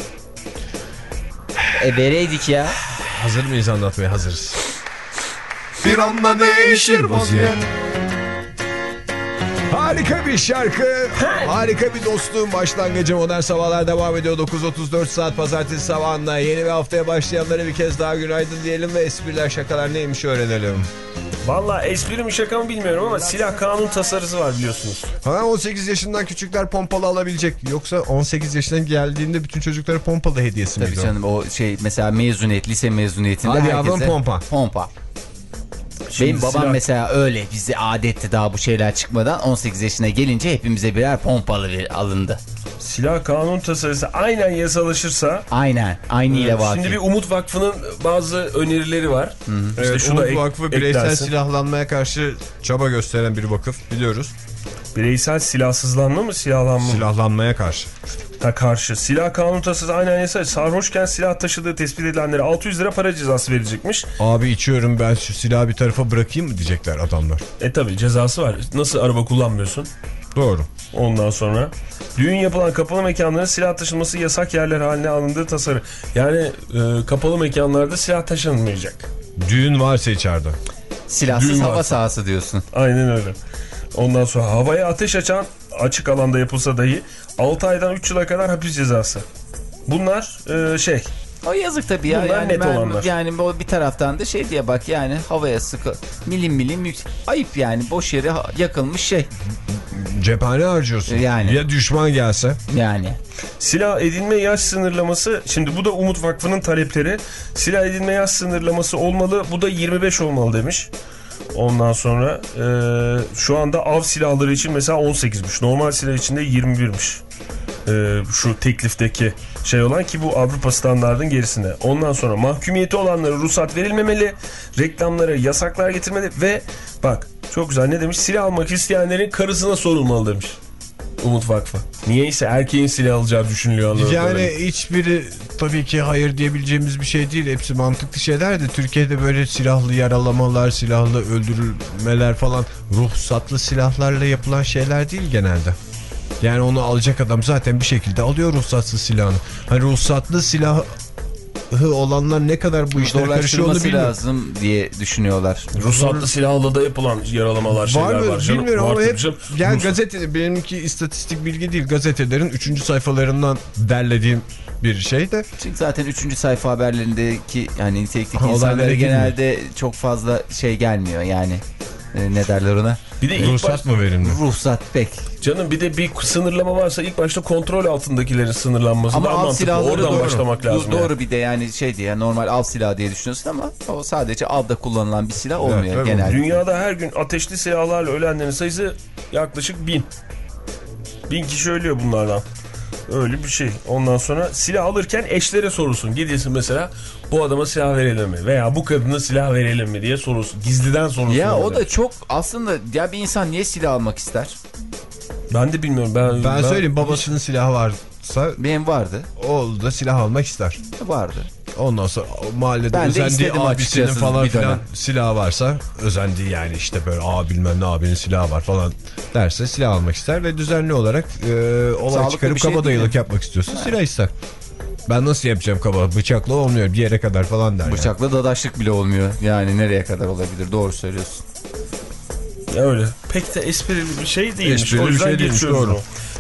E vereydik ya. Hazır mıyız anlatmaya? Hazırız. Bir anda değişir vaziyet. Harika bir şarkı, harika bir dostluğun başlangıcı. Modern Sabahlar devam ediyor. dokuz otuz dört saat pazartesi sabahında. Yeni bir haftaya başlayanlara bir kez daha günaydın diyelim ve espriler şakalar neymiş öğrenelim. Valla espri mi şaka mı bilmiyorum ama silah kanun tasarısı var biliyorsunuz. Ha on sekiz yaşından küçükler pompalı alabilecek. Yoksa on sekiz yaşına geldiğinde bütün çocuklara pompalı hediyesi miydi? Tabii canım o şey mesela mezuniyet, lise mezuniyetinde hadi herkese yavrum pompa. Pompa. Şimdi benim babam silah... mesela öyle bize adetti daha bu şeyler çıkmadan on sekiz yaşına gelince hepimize birer pompalı bir alındı. Silah kanun tasarısı aynen yasalaşırsa. Aynen aynı ile vakı. Şimdi bir Umut Vakfı'nın bazı önerileri var. Hı -hı. İşte evet, şu Umut da Vakfı bireysel eklersin. Silahlanmaya karşı çaba gösteren bir vakıf biliyoruz. Bireysel silahsızlanma mı silahlanma mı? Silahlanmaya karşı. Ta karşı. Silah kanun tasarısı aynen yasa. Sarhoşken silah taşıdığı tespit edilenlere altı yüz lira para cezası verilecekmiş. Abi içiyorum ben şu silahı bir tarafa bırakayım mı diyecekler adamlar. E tabi cezası var. Nasıl araba kullanmıyorsun? Doğru. Ondan sonra düğün yapılan kapalı mekanların silah taşınması yasak yerler haline alındığı tasarı. Yani e, kapalı mekanlarda silah taşınmayacak. Düğün varsa içeride. Silahsız düğün hava varsa. Sahası diyorsun. Aynen öyle. Ondan sonra havaya ateş açan açık alanda yapılsa dahi altı aydan üç yıla kadar hapis cezası. Bunlar e, şey. O yazık tabii ya. Bunlar yani net ben, olanlar. Yani o bir taraftan da şey diye bak yani havaya sıkı milim milim yüksek. Ayıp yani boş yere yakılmış şey. Cephane harcıyorsun. Yani. Ya düşman gelse. Yani. Silah edinme yaş sınırlaması. Şimdi bu da Umut Vakfı'nın talepleri. Silah edinme yaş sınırlaması olmalı. Bu da yirmi beş olmalı demiş. Ondan sonra e, şu anda av silahları için mesela on sekizmiş. Normal silah için de yirmi birmiş. Ee, şu teklifteki şey olan ki bu Avrupa standardının gerisinde. Ondan sonra mahkumiyeti olanlara ruhsat verilmemeli, reklamlara yasaklar getirmeli ve bak çok güzel ne demiş, silah almak isteyenlerin karısına sorulmalı demiş Umut Vakfı. Niyeyse erkeğin silah alacağı düşünülüyor. Yani kadarıyla. hiçbiri tabii ki hayır diyebileceğimiz bir şey değil. Hepsi mantıklı şeyler de Türkiye'de böyle silahlı yaralamalar, silahlı öldürülmeler falan ruhsatlı silahlarla yapılan şeyler değil genelde. Yani onu alacak adam zaten bir şekilde alıyor ruhsatsız silahını. Hani ruhsatlı silahı olanlar ne kadar bu işlere karışıyor onu bilmiyorum. lazım diye düşünüyorlar. Ruhsatlı silahla da yapılan yaralamalar şeyler var. Var mı canım. bilmiyorum ama hep canım. yani Ruhsat... gazete, benimki istatistik bilgi değil, gazetelerin üçüncü sayfalarından derlediğim bir şey de. Çünkü zaten üçüncü sayfa haberlerindeki yani nitelikteki Ha, insanlara girmiyor. genelde çok fazla şey gelmiyor yani. E, ne derler ona? Bir de ilk ruhsat baş... mı verildi? Ruhsat pek. Canım bir de bir sınırlama varsa ilk başta kontrol altındakilerin sınırlanması ama daha av mantıklı. silahları Oradan doğru. başlamak lazım. Doğru yani. bir de yani şey diye normal av silahı diye düşünüyorsun ama o sadece avda kullanılan bir silah olmuyor evet, genelde. Dünyada her gün ateşli silahlarla ölenlerin sayısı yaklaşık bin. Bin kişi ölüyor bunlardan. Öyle bir şey. Ondan sonra silah alırken eşlere sorulsun. Gidiyorsun mesela bu adama silah verelim mi? Veya bu kadına silah verelim mi diye sorulsun. Gizliden sorulsun. Ya orada. o da çok aslında ya bir insan niye silah almak ister? Ben de bilmiyorum. Ben, Ben, ben söyleyeyim babasının silahı varsa benim vardı. oğlu da silah almak ister. Vardı. Ondan sonra mahallede Ben de özendiği istedim abisinin açıkçası falan bir filan dönem. silahı varsa özendiği yani işte böyle aa bilmem ne abinin silahı var falan derse silah almak ister ve düzenli olarak e, olay Sağlıklı çıkarıp bir şey kabadayılık değil. yapmak istiyorsun silah ister. Ben nasıl yapacağım kaba? Bıçakla olmuyor bir yere kadar falan der. Bıçakla yani. Dadaşlık bile olmuyor. Yani nereye kadar olabilir? Doğru söylüyorsun. Öyle. Pek de esprili bir şey değilmiş. Esprili o yüzden bir şey değilmiş, geçiyoruz doğru. o.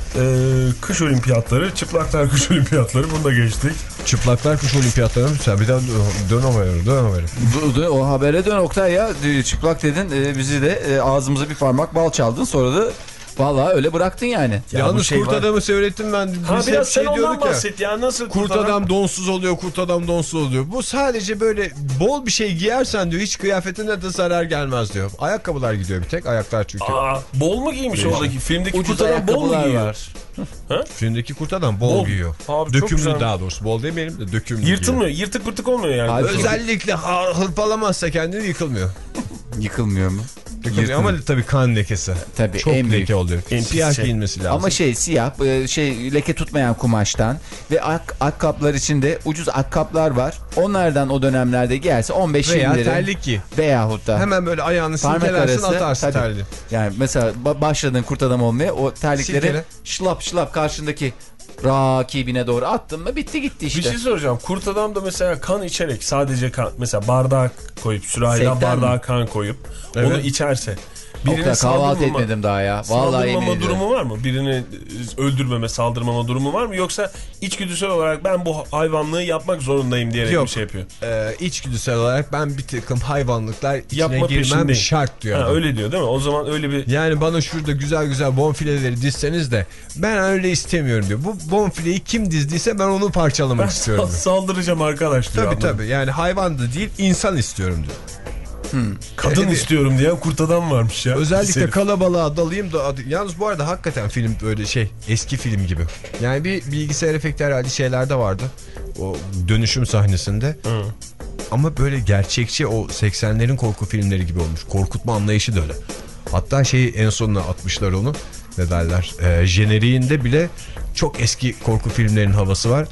Ee, kış olimpiyatları, çıplaklar kış olimpiyatları bunu da geçtik. Çıplaklar kış olimpiyatları mı? Sen bir daha dön haber, dön haber. O habere dön Oktay ya. Çıplak dedin e, bizi de e, ağzımıza bir parmak bal çaldın sonra da vallahi öyle bıraktın yani. Ya Yalnız şey kurt var. Adamı seyrettim ben. Ha Biz biraz şey sen ondan ya, bahset ya. Nasıl kurt, kurt adam? adam donsuz oluyor, kurt adam donsuz oluyor. Bu sadece böyle bol bir şey giyersen diyor hiç kıyafetine de zarar gelmez diyor. Ayakkabılar gidiyor bir tek, ayaklar çünkü. Aa, bol mu giymiş Değil oradaki? Filmdeki ucuz kurt adam bol mu giyiyor? Var. Ha? Filmdeki kurt adam bol, bol. giyiyor. Abi, dökümlü daha doğrusu. Bol demeyelim de dökümlü. Yırtılmıyor. Giyiyor. Yırtık pırtık olmuyor yani. Abi, özellikle hırpalamazsa kendini yıkılmıyor. Yıkılmıyor mu? Yıkılmıyor ama tabii kan lekesi. Tabii çok en leke oluyor. En siyah şey. giyinmesi lazım. Ama şey siyah şey leke tutmayan kumaştan ve ak, akkaplar içinde ucuz akkaplar var. Onlardan o dönemlerde giyerse on beş yirmi lira. Veya terlik giy. Veyahut da. Hemen böyle ayağını silkelersin atarsın terliği. Yani mesela başladın kurt adam olmaya o terlikleri Silkele. şlap şlap karşındaki rakibine doğru attın mı bitti gitti işte. Bir şey soracağım. Kurt adam da mesela kan içerek sadece kan mesela bardağa koyup sürahiden bardağa kan koyup evet. onu içerse. Birine kahvaltı etmedim daha ya. Vallahi saldırmama durumu var mı? Birini öldürmeme, saldırmama durumu var mı? Yoksa içgüdüsel olarak ben bu hayvanlığı yapmak zorundayım diyerek Yok, bir şey yapıyor. E, içgüdüsel olarak ben bir takım hayvanlıklar içine Yapma girmem peşindeyim. Şart diyor. Ha, öyle diyor değil mi? O zaman öyle bir... Yani bana şurada güzel güzel bonfileleri dizseniz de ben öyle istemiyorum diyor. Bu bonfileyi kim dizdiyse ben onu parçalamak ben istiyorum diyor. Saldıracağım arkadaş diyor. Tabii tabii yani hayvan da değil insan istiyorum diyor. Hmm. Kadın evet. istiyorum diye kurt adam varmış ya. Özellikle Serif. Kalabalığa dalayım da yalnız bu arada hakikaten film böyle şey eski film gibi. Yani bir bilgisayar efekti herhalde şeylerde vardı. O dönüşüm sahnesinde. Hı. Ama böyle gerçekçi o seksenlerin korku filmleri gibi olmuş. Korkutma anlayışı da öyle. Hatta şeyi en sonuna atmışlar onu. Ne derler? Ee, jeneriğinde bile çok eski korku filmlerinin havası var.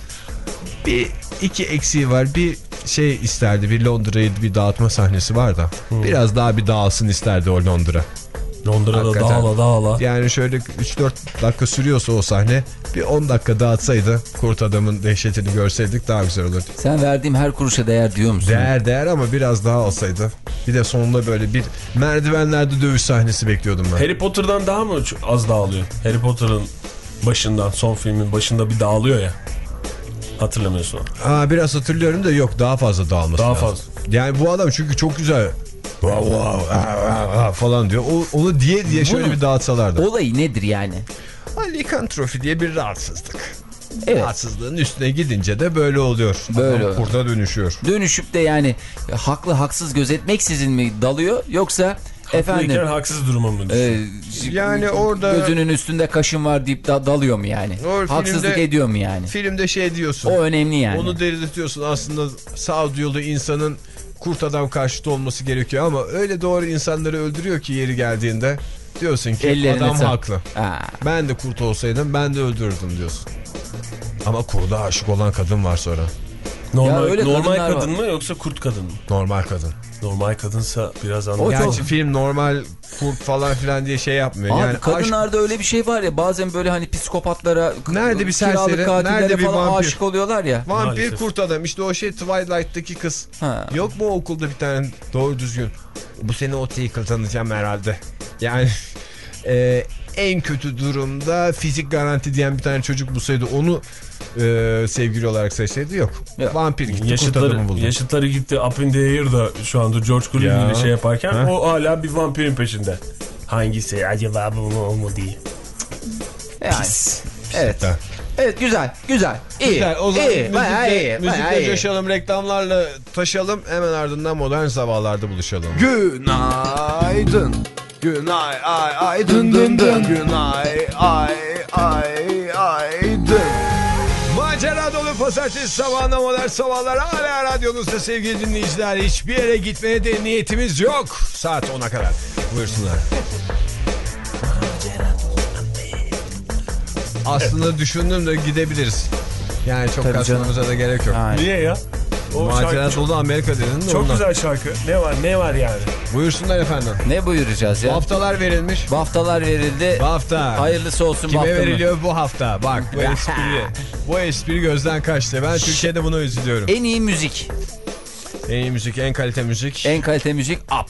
Bir iki eksiği var. Bir şey isterdi, bir Londra'yı bir dağıtma sahnesi var da hmm. biraz daha bir dağılsın isterdi o Londra. Londra'da hakikaten. dağla dağla. Yani şöyle üç dört dakika sürüyorsa o sahne bir on dakika dağıtsaydı kurt adamın dehşetini görseydik daha güzel olurdu. Sen verdiğim her kuruşa değer diyor musun? Değer değer ama biraz daha olsaydı. Bir de sonunda böyle bir merdivenlerde dövüş sahnesi bekliyordum ben. Harry Potter'dan daha mı az dağılıyor? Harry Potter'ın başından, son filmin başında bir dağılıyor ya. Hatırlamıyorsun onu. Aa, biraz hatırlıyorum da yok daha fazla dağılması Daha lazım. fazla. Yani bu adam çünkü çok güzel wow, wow, ah, ah, falan diyor. O, onu diye diye şöyle Bunun bir dağıtsalardı. Olayı nedir yani? Likantrofi diye bir rahatsızlık. Evet. Rahatsızlığın üstüne gidince de böyle oluyor. Böyle Adam kurda dönüşüyor. Dönüşüp de yani haklı haksız gözetmeksizin mi dalıyor yoksa Efendim. haksız duruma mı düşüyor? E, Yani orada gözünün üstünde kaşın var deyip da, dalıyor mu yani? O Haksızlık filmde, ediyor mu yani? Filmde şey diyorsun. O önemli yani. Onu delirtiyorsun, aslında sağduyulu insanın kurt adam karşıtı olması gerekiyor ama öyle doğru insanları öldürüyor ki yeri geldiğinde diyorsun ki Ellerine adam sen. haklı. Ha. Ben de kurt olsaydım ben de öldürürdüm diyorsun. Ama kurda aşık olan kadın var sonra. Normal, öyle normal kadınlar kadın var. mı yoksa kurt kadın mı? Normal kadın. Normal kadınsa biraz anlamlı. Gerçi çok... film normal kurt falan filan diye şey yapmıyor. Abi yani kadınlarda aşk... öyle bir şey var ya, bazen böyle hani psikopatlara, nerede bir serseri, kiralık katillere nerede bir falan vampir? aşık oluyorlar ya. Vampir Maalesef. kurt adam, işte o şey Twilight'taki kız. Ha. Yok mu okulda bir tane doğru düzgün? Bu sene o T'yi kazanacağım herhalde. Yani e, en kötü durumda fizik garanti diyen bir tane çocuk bulsaydı, onu e, sevgili olarak seçseydi, yok. yok. Vampir gitti, yaşıtları, kurt adamı buldu. Yaşıtları gitti. Up in the Air da şu anda George Clooney ile şey yaparken ha? o hala bir vampirin peşinde. Hangisi acaba bu mu o mu diye. Yani. Pis. Evet. Pis. Evet, güzel, güzel. İyi. Güzel, o zaman iyi, bayağı müzikle, iyi, bayağı müzikle iyi. coşalım, reklamlarla taşalım, hemen ardından modern sabahlarda buluşalım. Günaydın. Günay ay ay dın dın dın. Günay ay ay ay dın. Macera dolu pazartesi sabahına modern sabahlar hala radyonuzda sevgili dinleyiciler. Hiçbir yere gitmeye de niyetimiz yok. Saat ona kadar. Buyursunlar. Aslında düşündüm de gidebiliriz. Yani çok Tabii kaçmamıza canım. da gerek yok. Aynen. Niye ya? O Macera şarkı çok, dolu Amerika dedin de çok ondan. güzel şarkı. Ne var ne var yani? Buyursunlar efendim. Ne buyuracağız ya? Haftalar verilmiş. Baftalar verildi. Bu hafta. Hayırlısı olsun Kime bafta mı? veriliyor bu hafta? Bak bu espri. Bu espri gözden kaçtı. Ben Türkiye'de buna üzülüyorum. En iyi müzik. En iyi müzik, en kalite müzik. En kalite müzik up.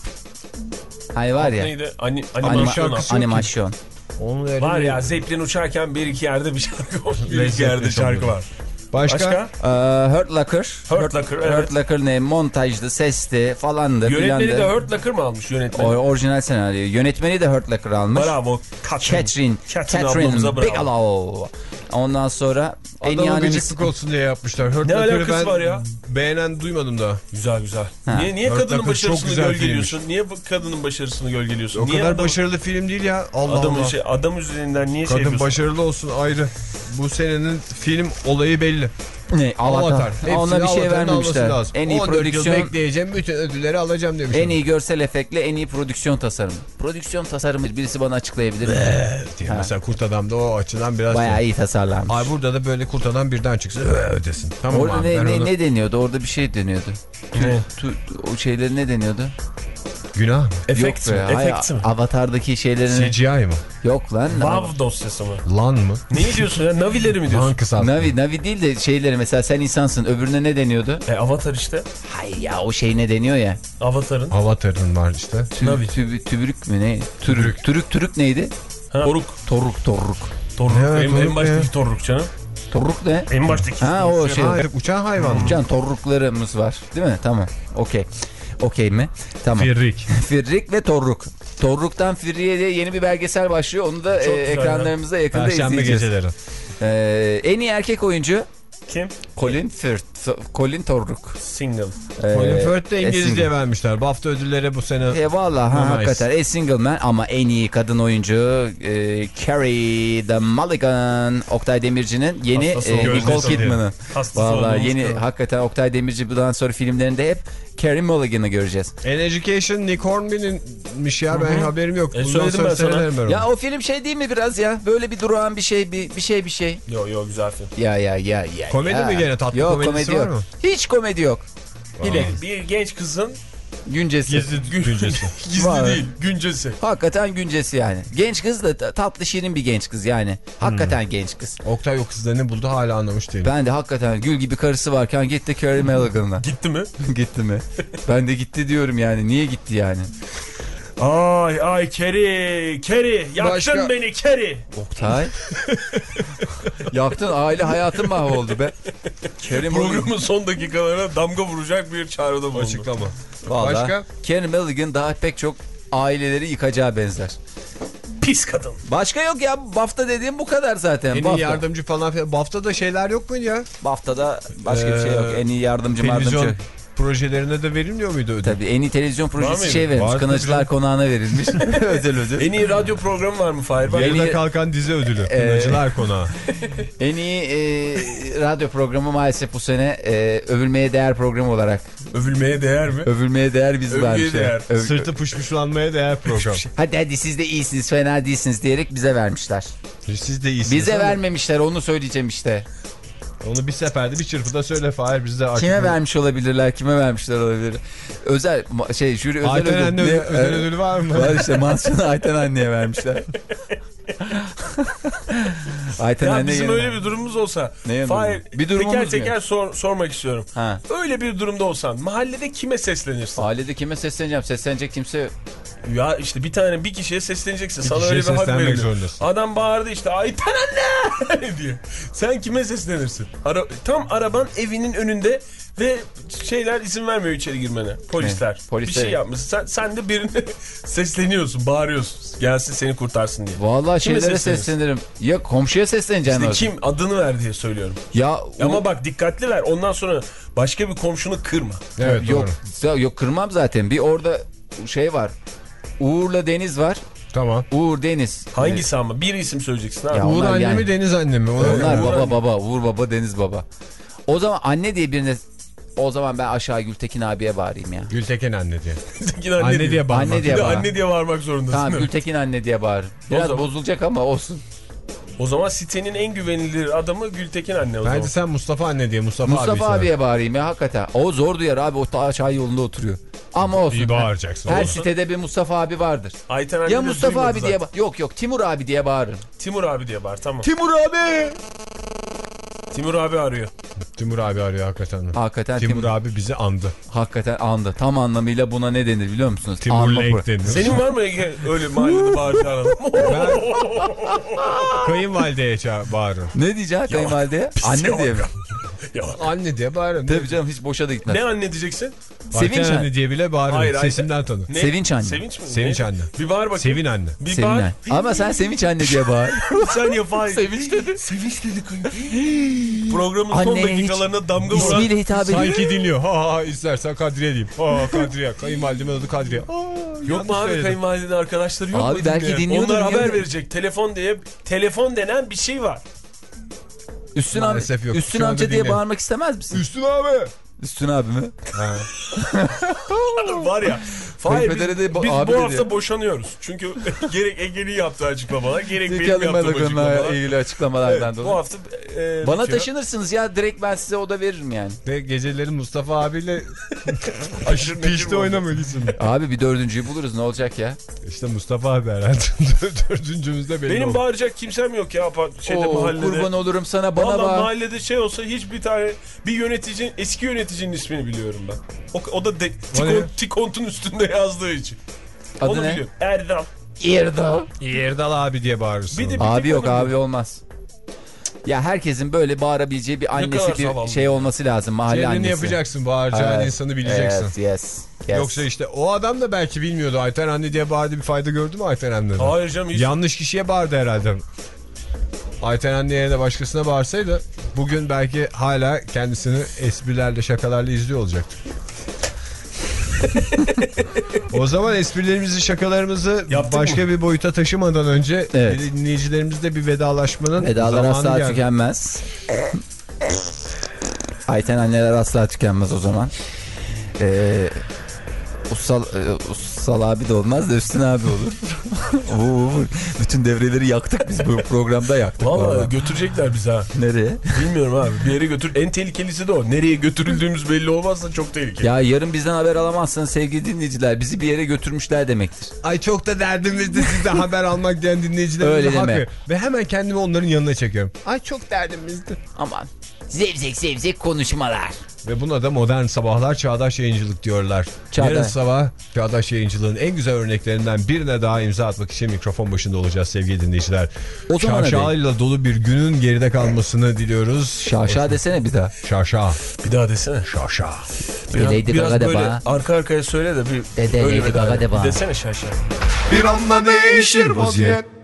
Hay var ya. Neydi? Ani, Anima animasyon. şarkısı- animasyon. Onu Var verelim. ya, Zeppelin uçarken bir iki yerde bir şarkı var. Bir iki Lezzetli yerde şarkı çalıyor. var. Başka? Başka? Ee, Hurt Locker. Hurt Locker, evet. Hurt Locker ne? Montajdı, sesti falandı. Yönetmeni filandı. de Hurt Locker mı almış yönetmeni? O, orijinal senaryo. Yönetmeni de Hurt Locker almış. Bravo. Catherine. Catherine. Catherine Catherine ablamıza bravo. Bigelow. Ondan sonra en iyi Adamın animesi. gıcıklık olsun diye yapmışlar. Hurt Ne Locker'ı alakası ben var ya? beğenen duymadım daha. Güzel güzel. Ha. Niye, niye Hurt kadının Locker çok başarısını güzel gölgeliyorsun? Niye bu kadının başarısını gölgeliyorsun? O niye kadar adam, başarılı film değil ya. Allah adamın Allah. şey, adam üzerinden niye şey Kadın yapıyorsun? başarılı olsun ayrı. Bu senenin film olayı belli. Ne? Avatar. Avatar. Ha, ona bir şey Avatar'ın alması vermemişler. lazım. En iyi on dört yıl prodüksiyon, bekleyeceğim, bütün ödülleri alacağım demiş. en iyi görsel efektle en iyi prodüksiyon tasarımı. Prodüksiyon tasarımı birisi bana açıklayabilir mi? diye. Ha. Mesela Kurt Adam da o açıdan biraz... Bayağı iyi tasarlanmış. Ay burada da böyle Kurt Adam birden çıksa ödesin. Tamam Orada abi, ne, ben ne, onu... ne deniyordu? Orada bir şey deniyordu. Ne? Tu, o şeyleri ne deniyordu? Günah mı? Efekt Yok mi? be, hayır, Efekt mi? Avatar'daki şeylerini... C G I mı? Yok lan. Vav dosyası mı? Lan mı? Neyi diyorsun ya? Navileri mi diyorsun? Lan kısaltma. Navi, Navi değil de şeyleri, mesela sen insansın, öbürüne ne deniyordu? E, Avatar işte. Hayır ya, o şey ne deniyor ya? Avatar'ın. Avatar'ın var işte. Tü, Navi. tü, tübürük mü ne? Türük. Türük türük neydi? Ha. Toruk. Toruk toruk. Toruk. Evet, en, toruk en baştaki ya. toruk canım. Toruk ne? En baştaki. Ha o şey. Ha, uçan hayvan mı? Uçan torruklarımız var. Değil mi? Tamam. Okey. Okey mi? Tamam. Firrik. Firrik ve torruk. Torruk'tan Firrik'e diye yeni bir belgesel başlıyor. Onu da e, güzel ekranlarımızda yakında Perşembe izleyeceğiz. geceleri. Ee, en iyi erkek oyuncu Kim? Colin Firth. Colin Torruk. Single. Ee, Colin Firth de A İngilizce Single. vermişler. BAFTA ödülleri bu sene. E valla ha, Nice. hakikaten A Single Man, ama en iyi kadın oyuncu e, Carrie the Mulligan, Oktay Demirci'nin yeni Hastası e, oldu. Nicole Gözdesi Kidman'ın. Hastası Valla olduğumuz yeni kadın. hakikaten Oktay Demirci bundan sonra filmlerinde hep Carrie Mulligan'ı göreceğiz. An Education Nick Hornby'ninmiş ya, ben haberim yok. E, Bundan söyledim sonra ben sana. seyrederim ben onu. Ya o film şey değil mi biraz ya? Böyle bir durağan bir şey, bir, bir şey bir şey. Yo yo, güzel film. Ya ya ya ya. Komedi ya. mi gene? Tatlı yok, komedisi komedi var yok. mı? Hiç komedi yok. Bir, bir genç kızın Güncesi. Güncesi. gizli Var. değil, güncesi. Hakikaten güncesi yani. Genç kız da tatlı şirin bir genç kız yani. Hakikaten genç kız. Oktay o kızda ne buldu hala anlamış değilim. Ben de hakikaten gül gibi karısı varken gitti Carrie Mulligan'la. Gitti mi? Gitti mi? Ben de gitti diyorum yani. Niye gitti yani? Ay ay Keri, Keri, yaktın Başka- beni Keri. Oktay. Yaktın, aile hayatın mahvoldu be. Carrie Mulligan. Programın son dakikalarına damga vuracak bir çağrıda bulundu. Açıklama. Vallahi Başka? Carrie Mulligan daha pek çok aileleri yıkacağı benzer. Pis kadın. Başka yok ya. BAFTA dediğim bu kadar zaten. En iyi BAFTA. yardımcı falan filan. BAFTA'da şeyler yok muydu ya? BAFTA'da başka bir şey yok. Ee, En iyi yardımcı televizyon- yardımcı. projelerine de verilmiyor muydu ödül? Tabii en iyi televizyon projesi şey verilmiş. Vardı Kınacılar canım. Konağı'na verilmiş. Özel ödül. En iyi radyo programı var mı Fahir? Yarıda kalkan dizi ödülü. Kınacılar Konağı. En iyi e, radyo programı maalesef bu sene e, övülmeye değer programı olarak. Övülmeye değer mi? Övülmeye değer biz Övgüye vermiş. değer. Öv... Sırtı puşpuşlanmaya değer program. Hadi hadi siz de iyisiniz, fena değilsiniz diyerek bize vermişler. Siz de iyisiniz. Bize ama vermemişler, onu söyleyeceğim işte. onu bir seferde bir çırpıda söyle Fahir, biz de artık... Kime vermiş olabilirler, kime vermişler olabilir. Özel şey jüri özel Ayten ödül. anne Ne? özel ödülü var mı? Var işte, mansiyonu Ayten anneye vermişler. Ayten Ya anne bizim yerine. öyle bir durumumuz olsa. Ne Fahir, bir durumumuz teker mu teker ya? sor, sormak istiyorum. Ha. Öyle bir durumda olsan mahallede kime seslenirsin? Mahallede kime sesleneceğim? Seslenecek kimse yok. Ya işte bir tane bir kişiye sesleneceksin. Bir Sana kişiye öyle bir hak seslenmek veriliyor. zorundasın. Adam bağırdı işte Ayten anne diye. Sen kime seslenirsin? Ara, tam araban evinin önünde ve şeyler izin vermiyor içeri girmene. Polisler. Evet, polisler. Bir şey yapmışsın. Sen, sen de birine sesleniyorsun, bağırıyorsun. Gelsin seni kurtarsın diye. Vallahi Kime şeylere seslenirsin? seslenirim. Ya komşuya sesleneceğim. İşte orada. kim adını ver diye söylüyorum. Ya Ama o... bak dikkatli ver. Ondan sonra başka bir komşunu kırma. Evet, yok, doğru. yok kırmam zaten. Bir orada şey var. Uğur'la Deniz var. Tamam. Uğur Deniz. Hangisi ama? Bir isim söyleyeceksin abi. Ya Uğur onlar anne yani- mi Deniz anne mi? Ona Onlar Uğur baba anne. baba. Uğur baba, Deniz baba. O zaman anne diye birine... O zaman ben aşağı Gültekin abiye bağırayım ya. Gülteken anne diye. Gültekin anne, Anne diye. diye bağırmak. Anne diye Bir de bağır. anne diye bağırmak zorundasın. Tamam, değil mi? Gültekin anne diye bağır. Biraz zaman- bozulacak ama olsun. O zaman sitenin en güvenilir adamı Gültekin anne o Bence zaman. sen Mustafa anne diye Mustafa, Mustafa abi abiye bağırayım ya hakikaten. O zor duyar abi, o aşağı yolunda oturuyor. Ama olsun. İyi bağıracaksın. Her Olsun. sitede bir Mustafa abi vardır. Ayten anne Ya de Mustafa duymadı abi diye zaten. bağır. Yok yok, Timur abi diye bağırırım. Timur abi diye bağır, tamam. Timur abi. Timur abi arıyor. Timur abi arıyor hakikaten. Hakikaten Timur, Timur, abi bizi andı. hakikaten andı. Tam anlamıyla buna ne denir biliyor musunuz? Timur Anma Lake pro- denir. Senin var mı Ege öyle mahallede bağıracağın adam? Ben kayınvalideye ça- bağırırım. Ne diyeceksin kayınvalideye? Anne diye mi? Ya, Anne diye bağırırım. Tabii canım, hiç boşa da gitmez. ne anne diyeceksin? Sevinç Ayten anne. anne diye bile bağırırım. Hayır, hayır. Sesimden tanı. Ne? Sevinç anne. Sevinç mi? Sevinç Ne? anne. Bir bağır bakayım. Sevin anne. Bir Sevin bağır. anne. Ama sen Sevinç anne diye bağır. Sen yapar. Sevinç dedi. Sevinç dedi kayın. Programın son Annene hiç dakikalarına damga vuran. İsmiyle hitap ediyor. Sanki dinliyor. Ha ha, istersen Kadriye diyeyim. Ha Kadriye. Kayınvalidemin adı Kadriye. Aa, Yok yanlış mu abi söyledim. kayınvalidenin arkadaşları yok Abi mu belki dinleyen? dinliyordur, Onlar haber dinliyordur. verecek. Telefon diye telefon denen bir şey var. Üstün, am Maalesef yok. Üstün Şu anda amca diye dinleyelim. bağırmak istemez misin? Üstün abi. Üstün abi mi? Var ya. Fahir, biz, Kayınpedere de bu- biz abi bu dedi hafta ya. boşanıyoruz. Çünkü gerek Ege'nin yaptığı açıklamalar, gerek benim Zekalı yaptığım konularla açıklamalar. ilgili açıklamalardan Evet, dolayı. bu hafta e, Bana bitiyor. taşınırsınız ya, direkt ben size oda veririm yani. Ve geceleri Mustafa abiyle Aşırı neşir pişti mi oynamalısın. Abi bir dördüncüyü buluruz, ne olacak ya? İşte Mustafa abi herhalde. Dördüncümüzde belli Benim oldu. bağıracak kimsem yok ya şeyde Oo, mahallede. kurban olurum sana, bana Vallahi bağır. mahallede şey olsa hiçbir tane bir yöneticinin, eski yöneticinin ismini biliyorum ben. O, o da de, O ne? tikon, tikontun üstünde yazdığı için. Adı Onu ne? biliyorum. Erdal. Erdal. Erdal abi diye bağırırsın. Bir de bir Abi tek yok, onu abi olmaz. Ya herkesin böyle bağırabileceği bir kadar annesi, zavallı. bir şey olması lazım, mahalle Kendini annesi. yapacaksın. Bağıracağın Evet, insanı bileceksin. Yes, yes, yes. Yoksa işte o adam da belki bilmiyordu. Ayten anne diye bağırdı, bir fayda gördü mü Ayten anneden? Hayır canım hiç. Yanlış kişiye bağırdı herhalde. Ayten anne yerine başkasına bağırsaydı bugün belki hala kendisini esprilerle, şakalarla izliyor olacaktı. O zaman esprilerimizi, şakalarımızı Yaptık başka mı? bir boyuta taşımadan önce Evet. dinleyicilerimizle bir vedalaşmanın Vedalar zamanı asla geldi. tükenmez. Ayten anneler asla tükenmez o zaman. Ee, Ussal, e, Ussal abi de olmaz da Üstün abi olur. Oo, bütün devreleri yaktık biz bu programda, yaktık. Vallahi Vallahi. götürecekler bizi ha. Nereye? Bilmiyorum abi. Bir yere götür. En tehlikelisi de o. Nereye götürüldüğümüz belli olmazsa çok tehlikeli. Ya yarın bizden haber alamazsanız sevgili dinleyiciler, bizi bir yere götürmüşler demektir. Ay çok da derdimizdi sizden haber almak diyen dinleyicilerimize Öyle hak deme. ver. Ve hemen kendimi onların yanına çekiyorum. Ay çok derdimizdi. Aman zevzek zevzek konuşmalar. Ve buna da modern sabahlar, çağdaş yayıncılık diyorlar. Çağdaş. Yarın sabah çağdaş yayıncılığın en güzel örneklerinden birine daha imza atmak için mikrofon başında olacağız sevgili dinleyiciler. O zaman hadi. Şaşayla dolu bir günün geride kalmasını diliyoruz. Şaşa desene bir daha. Şaşa. Bir daha desene. Şaşa. Biraz, Lady biraz Gaga de böyle ba. arka arkaya söyle de bir Dede öyle Lady veda Gaga et. de ba. Bir desene şaşa. Bir anda değişir vaziyet.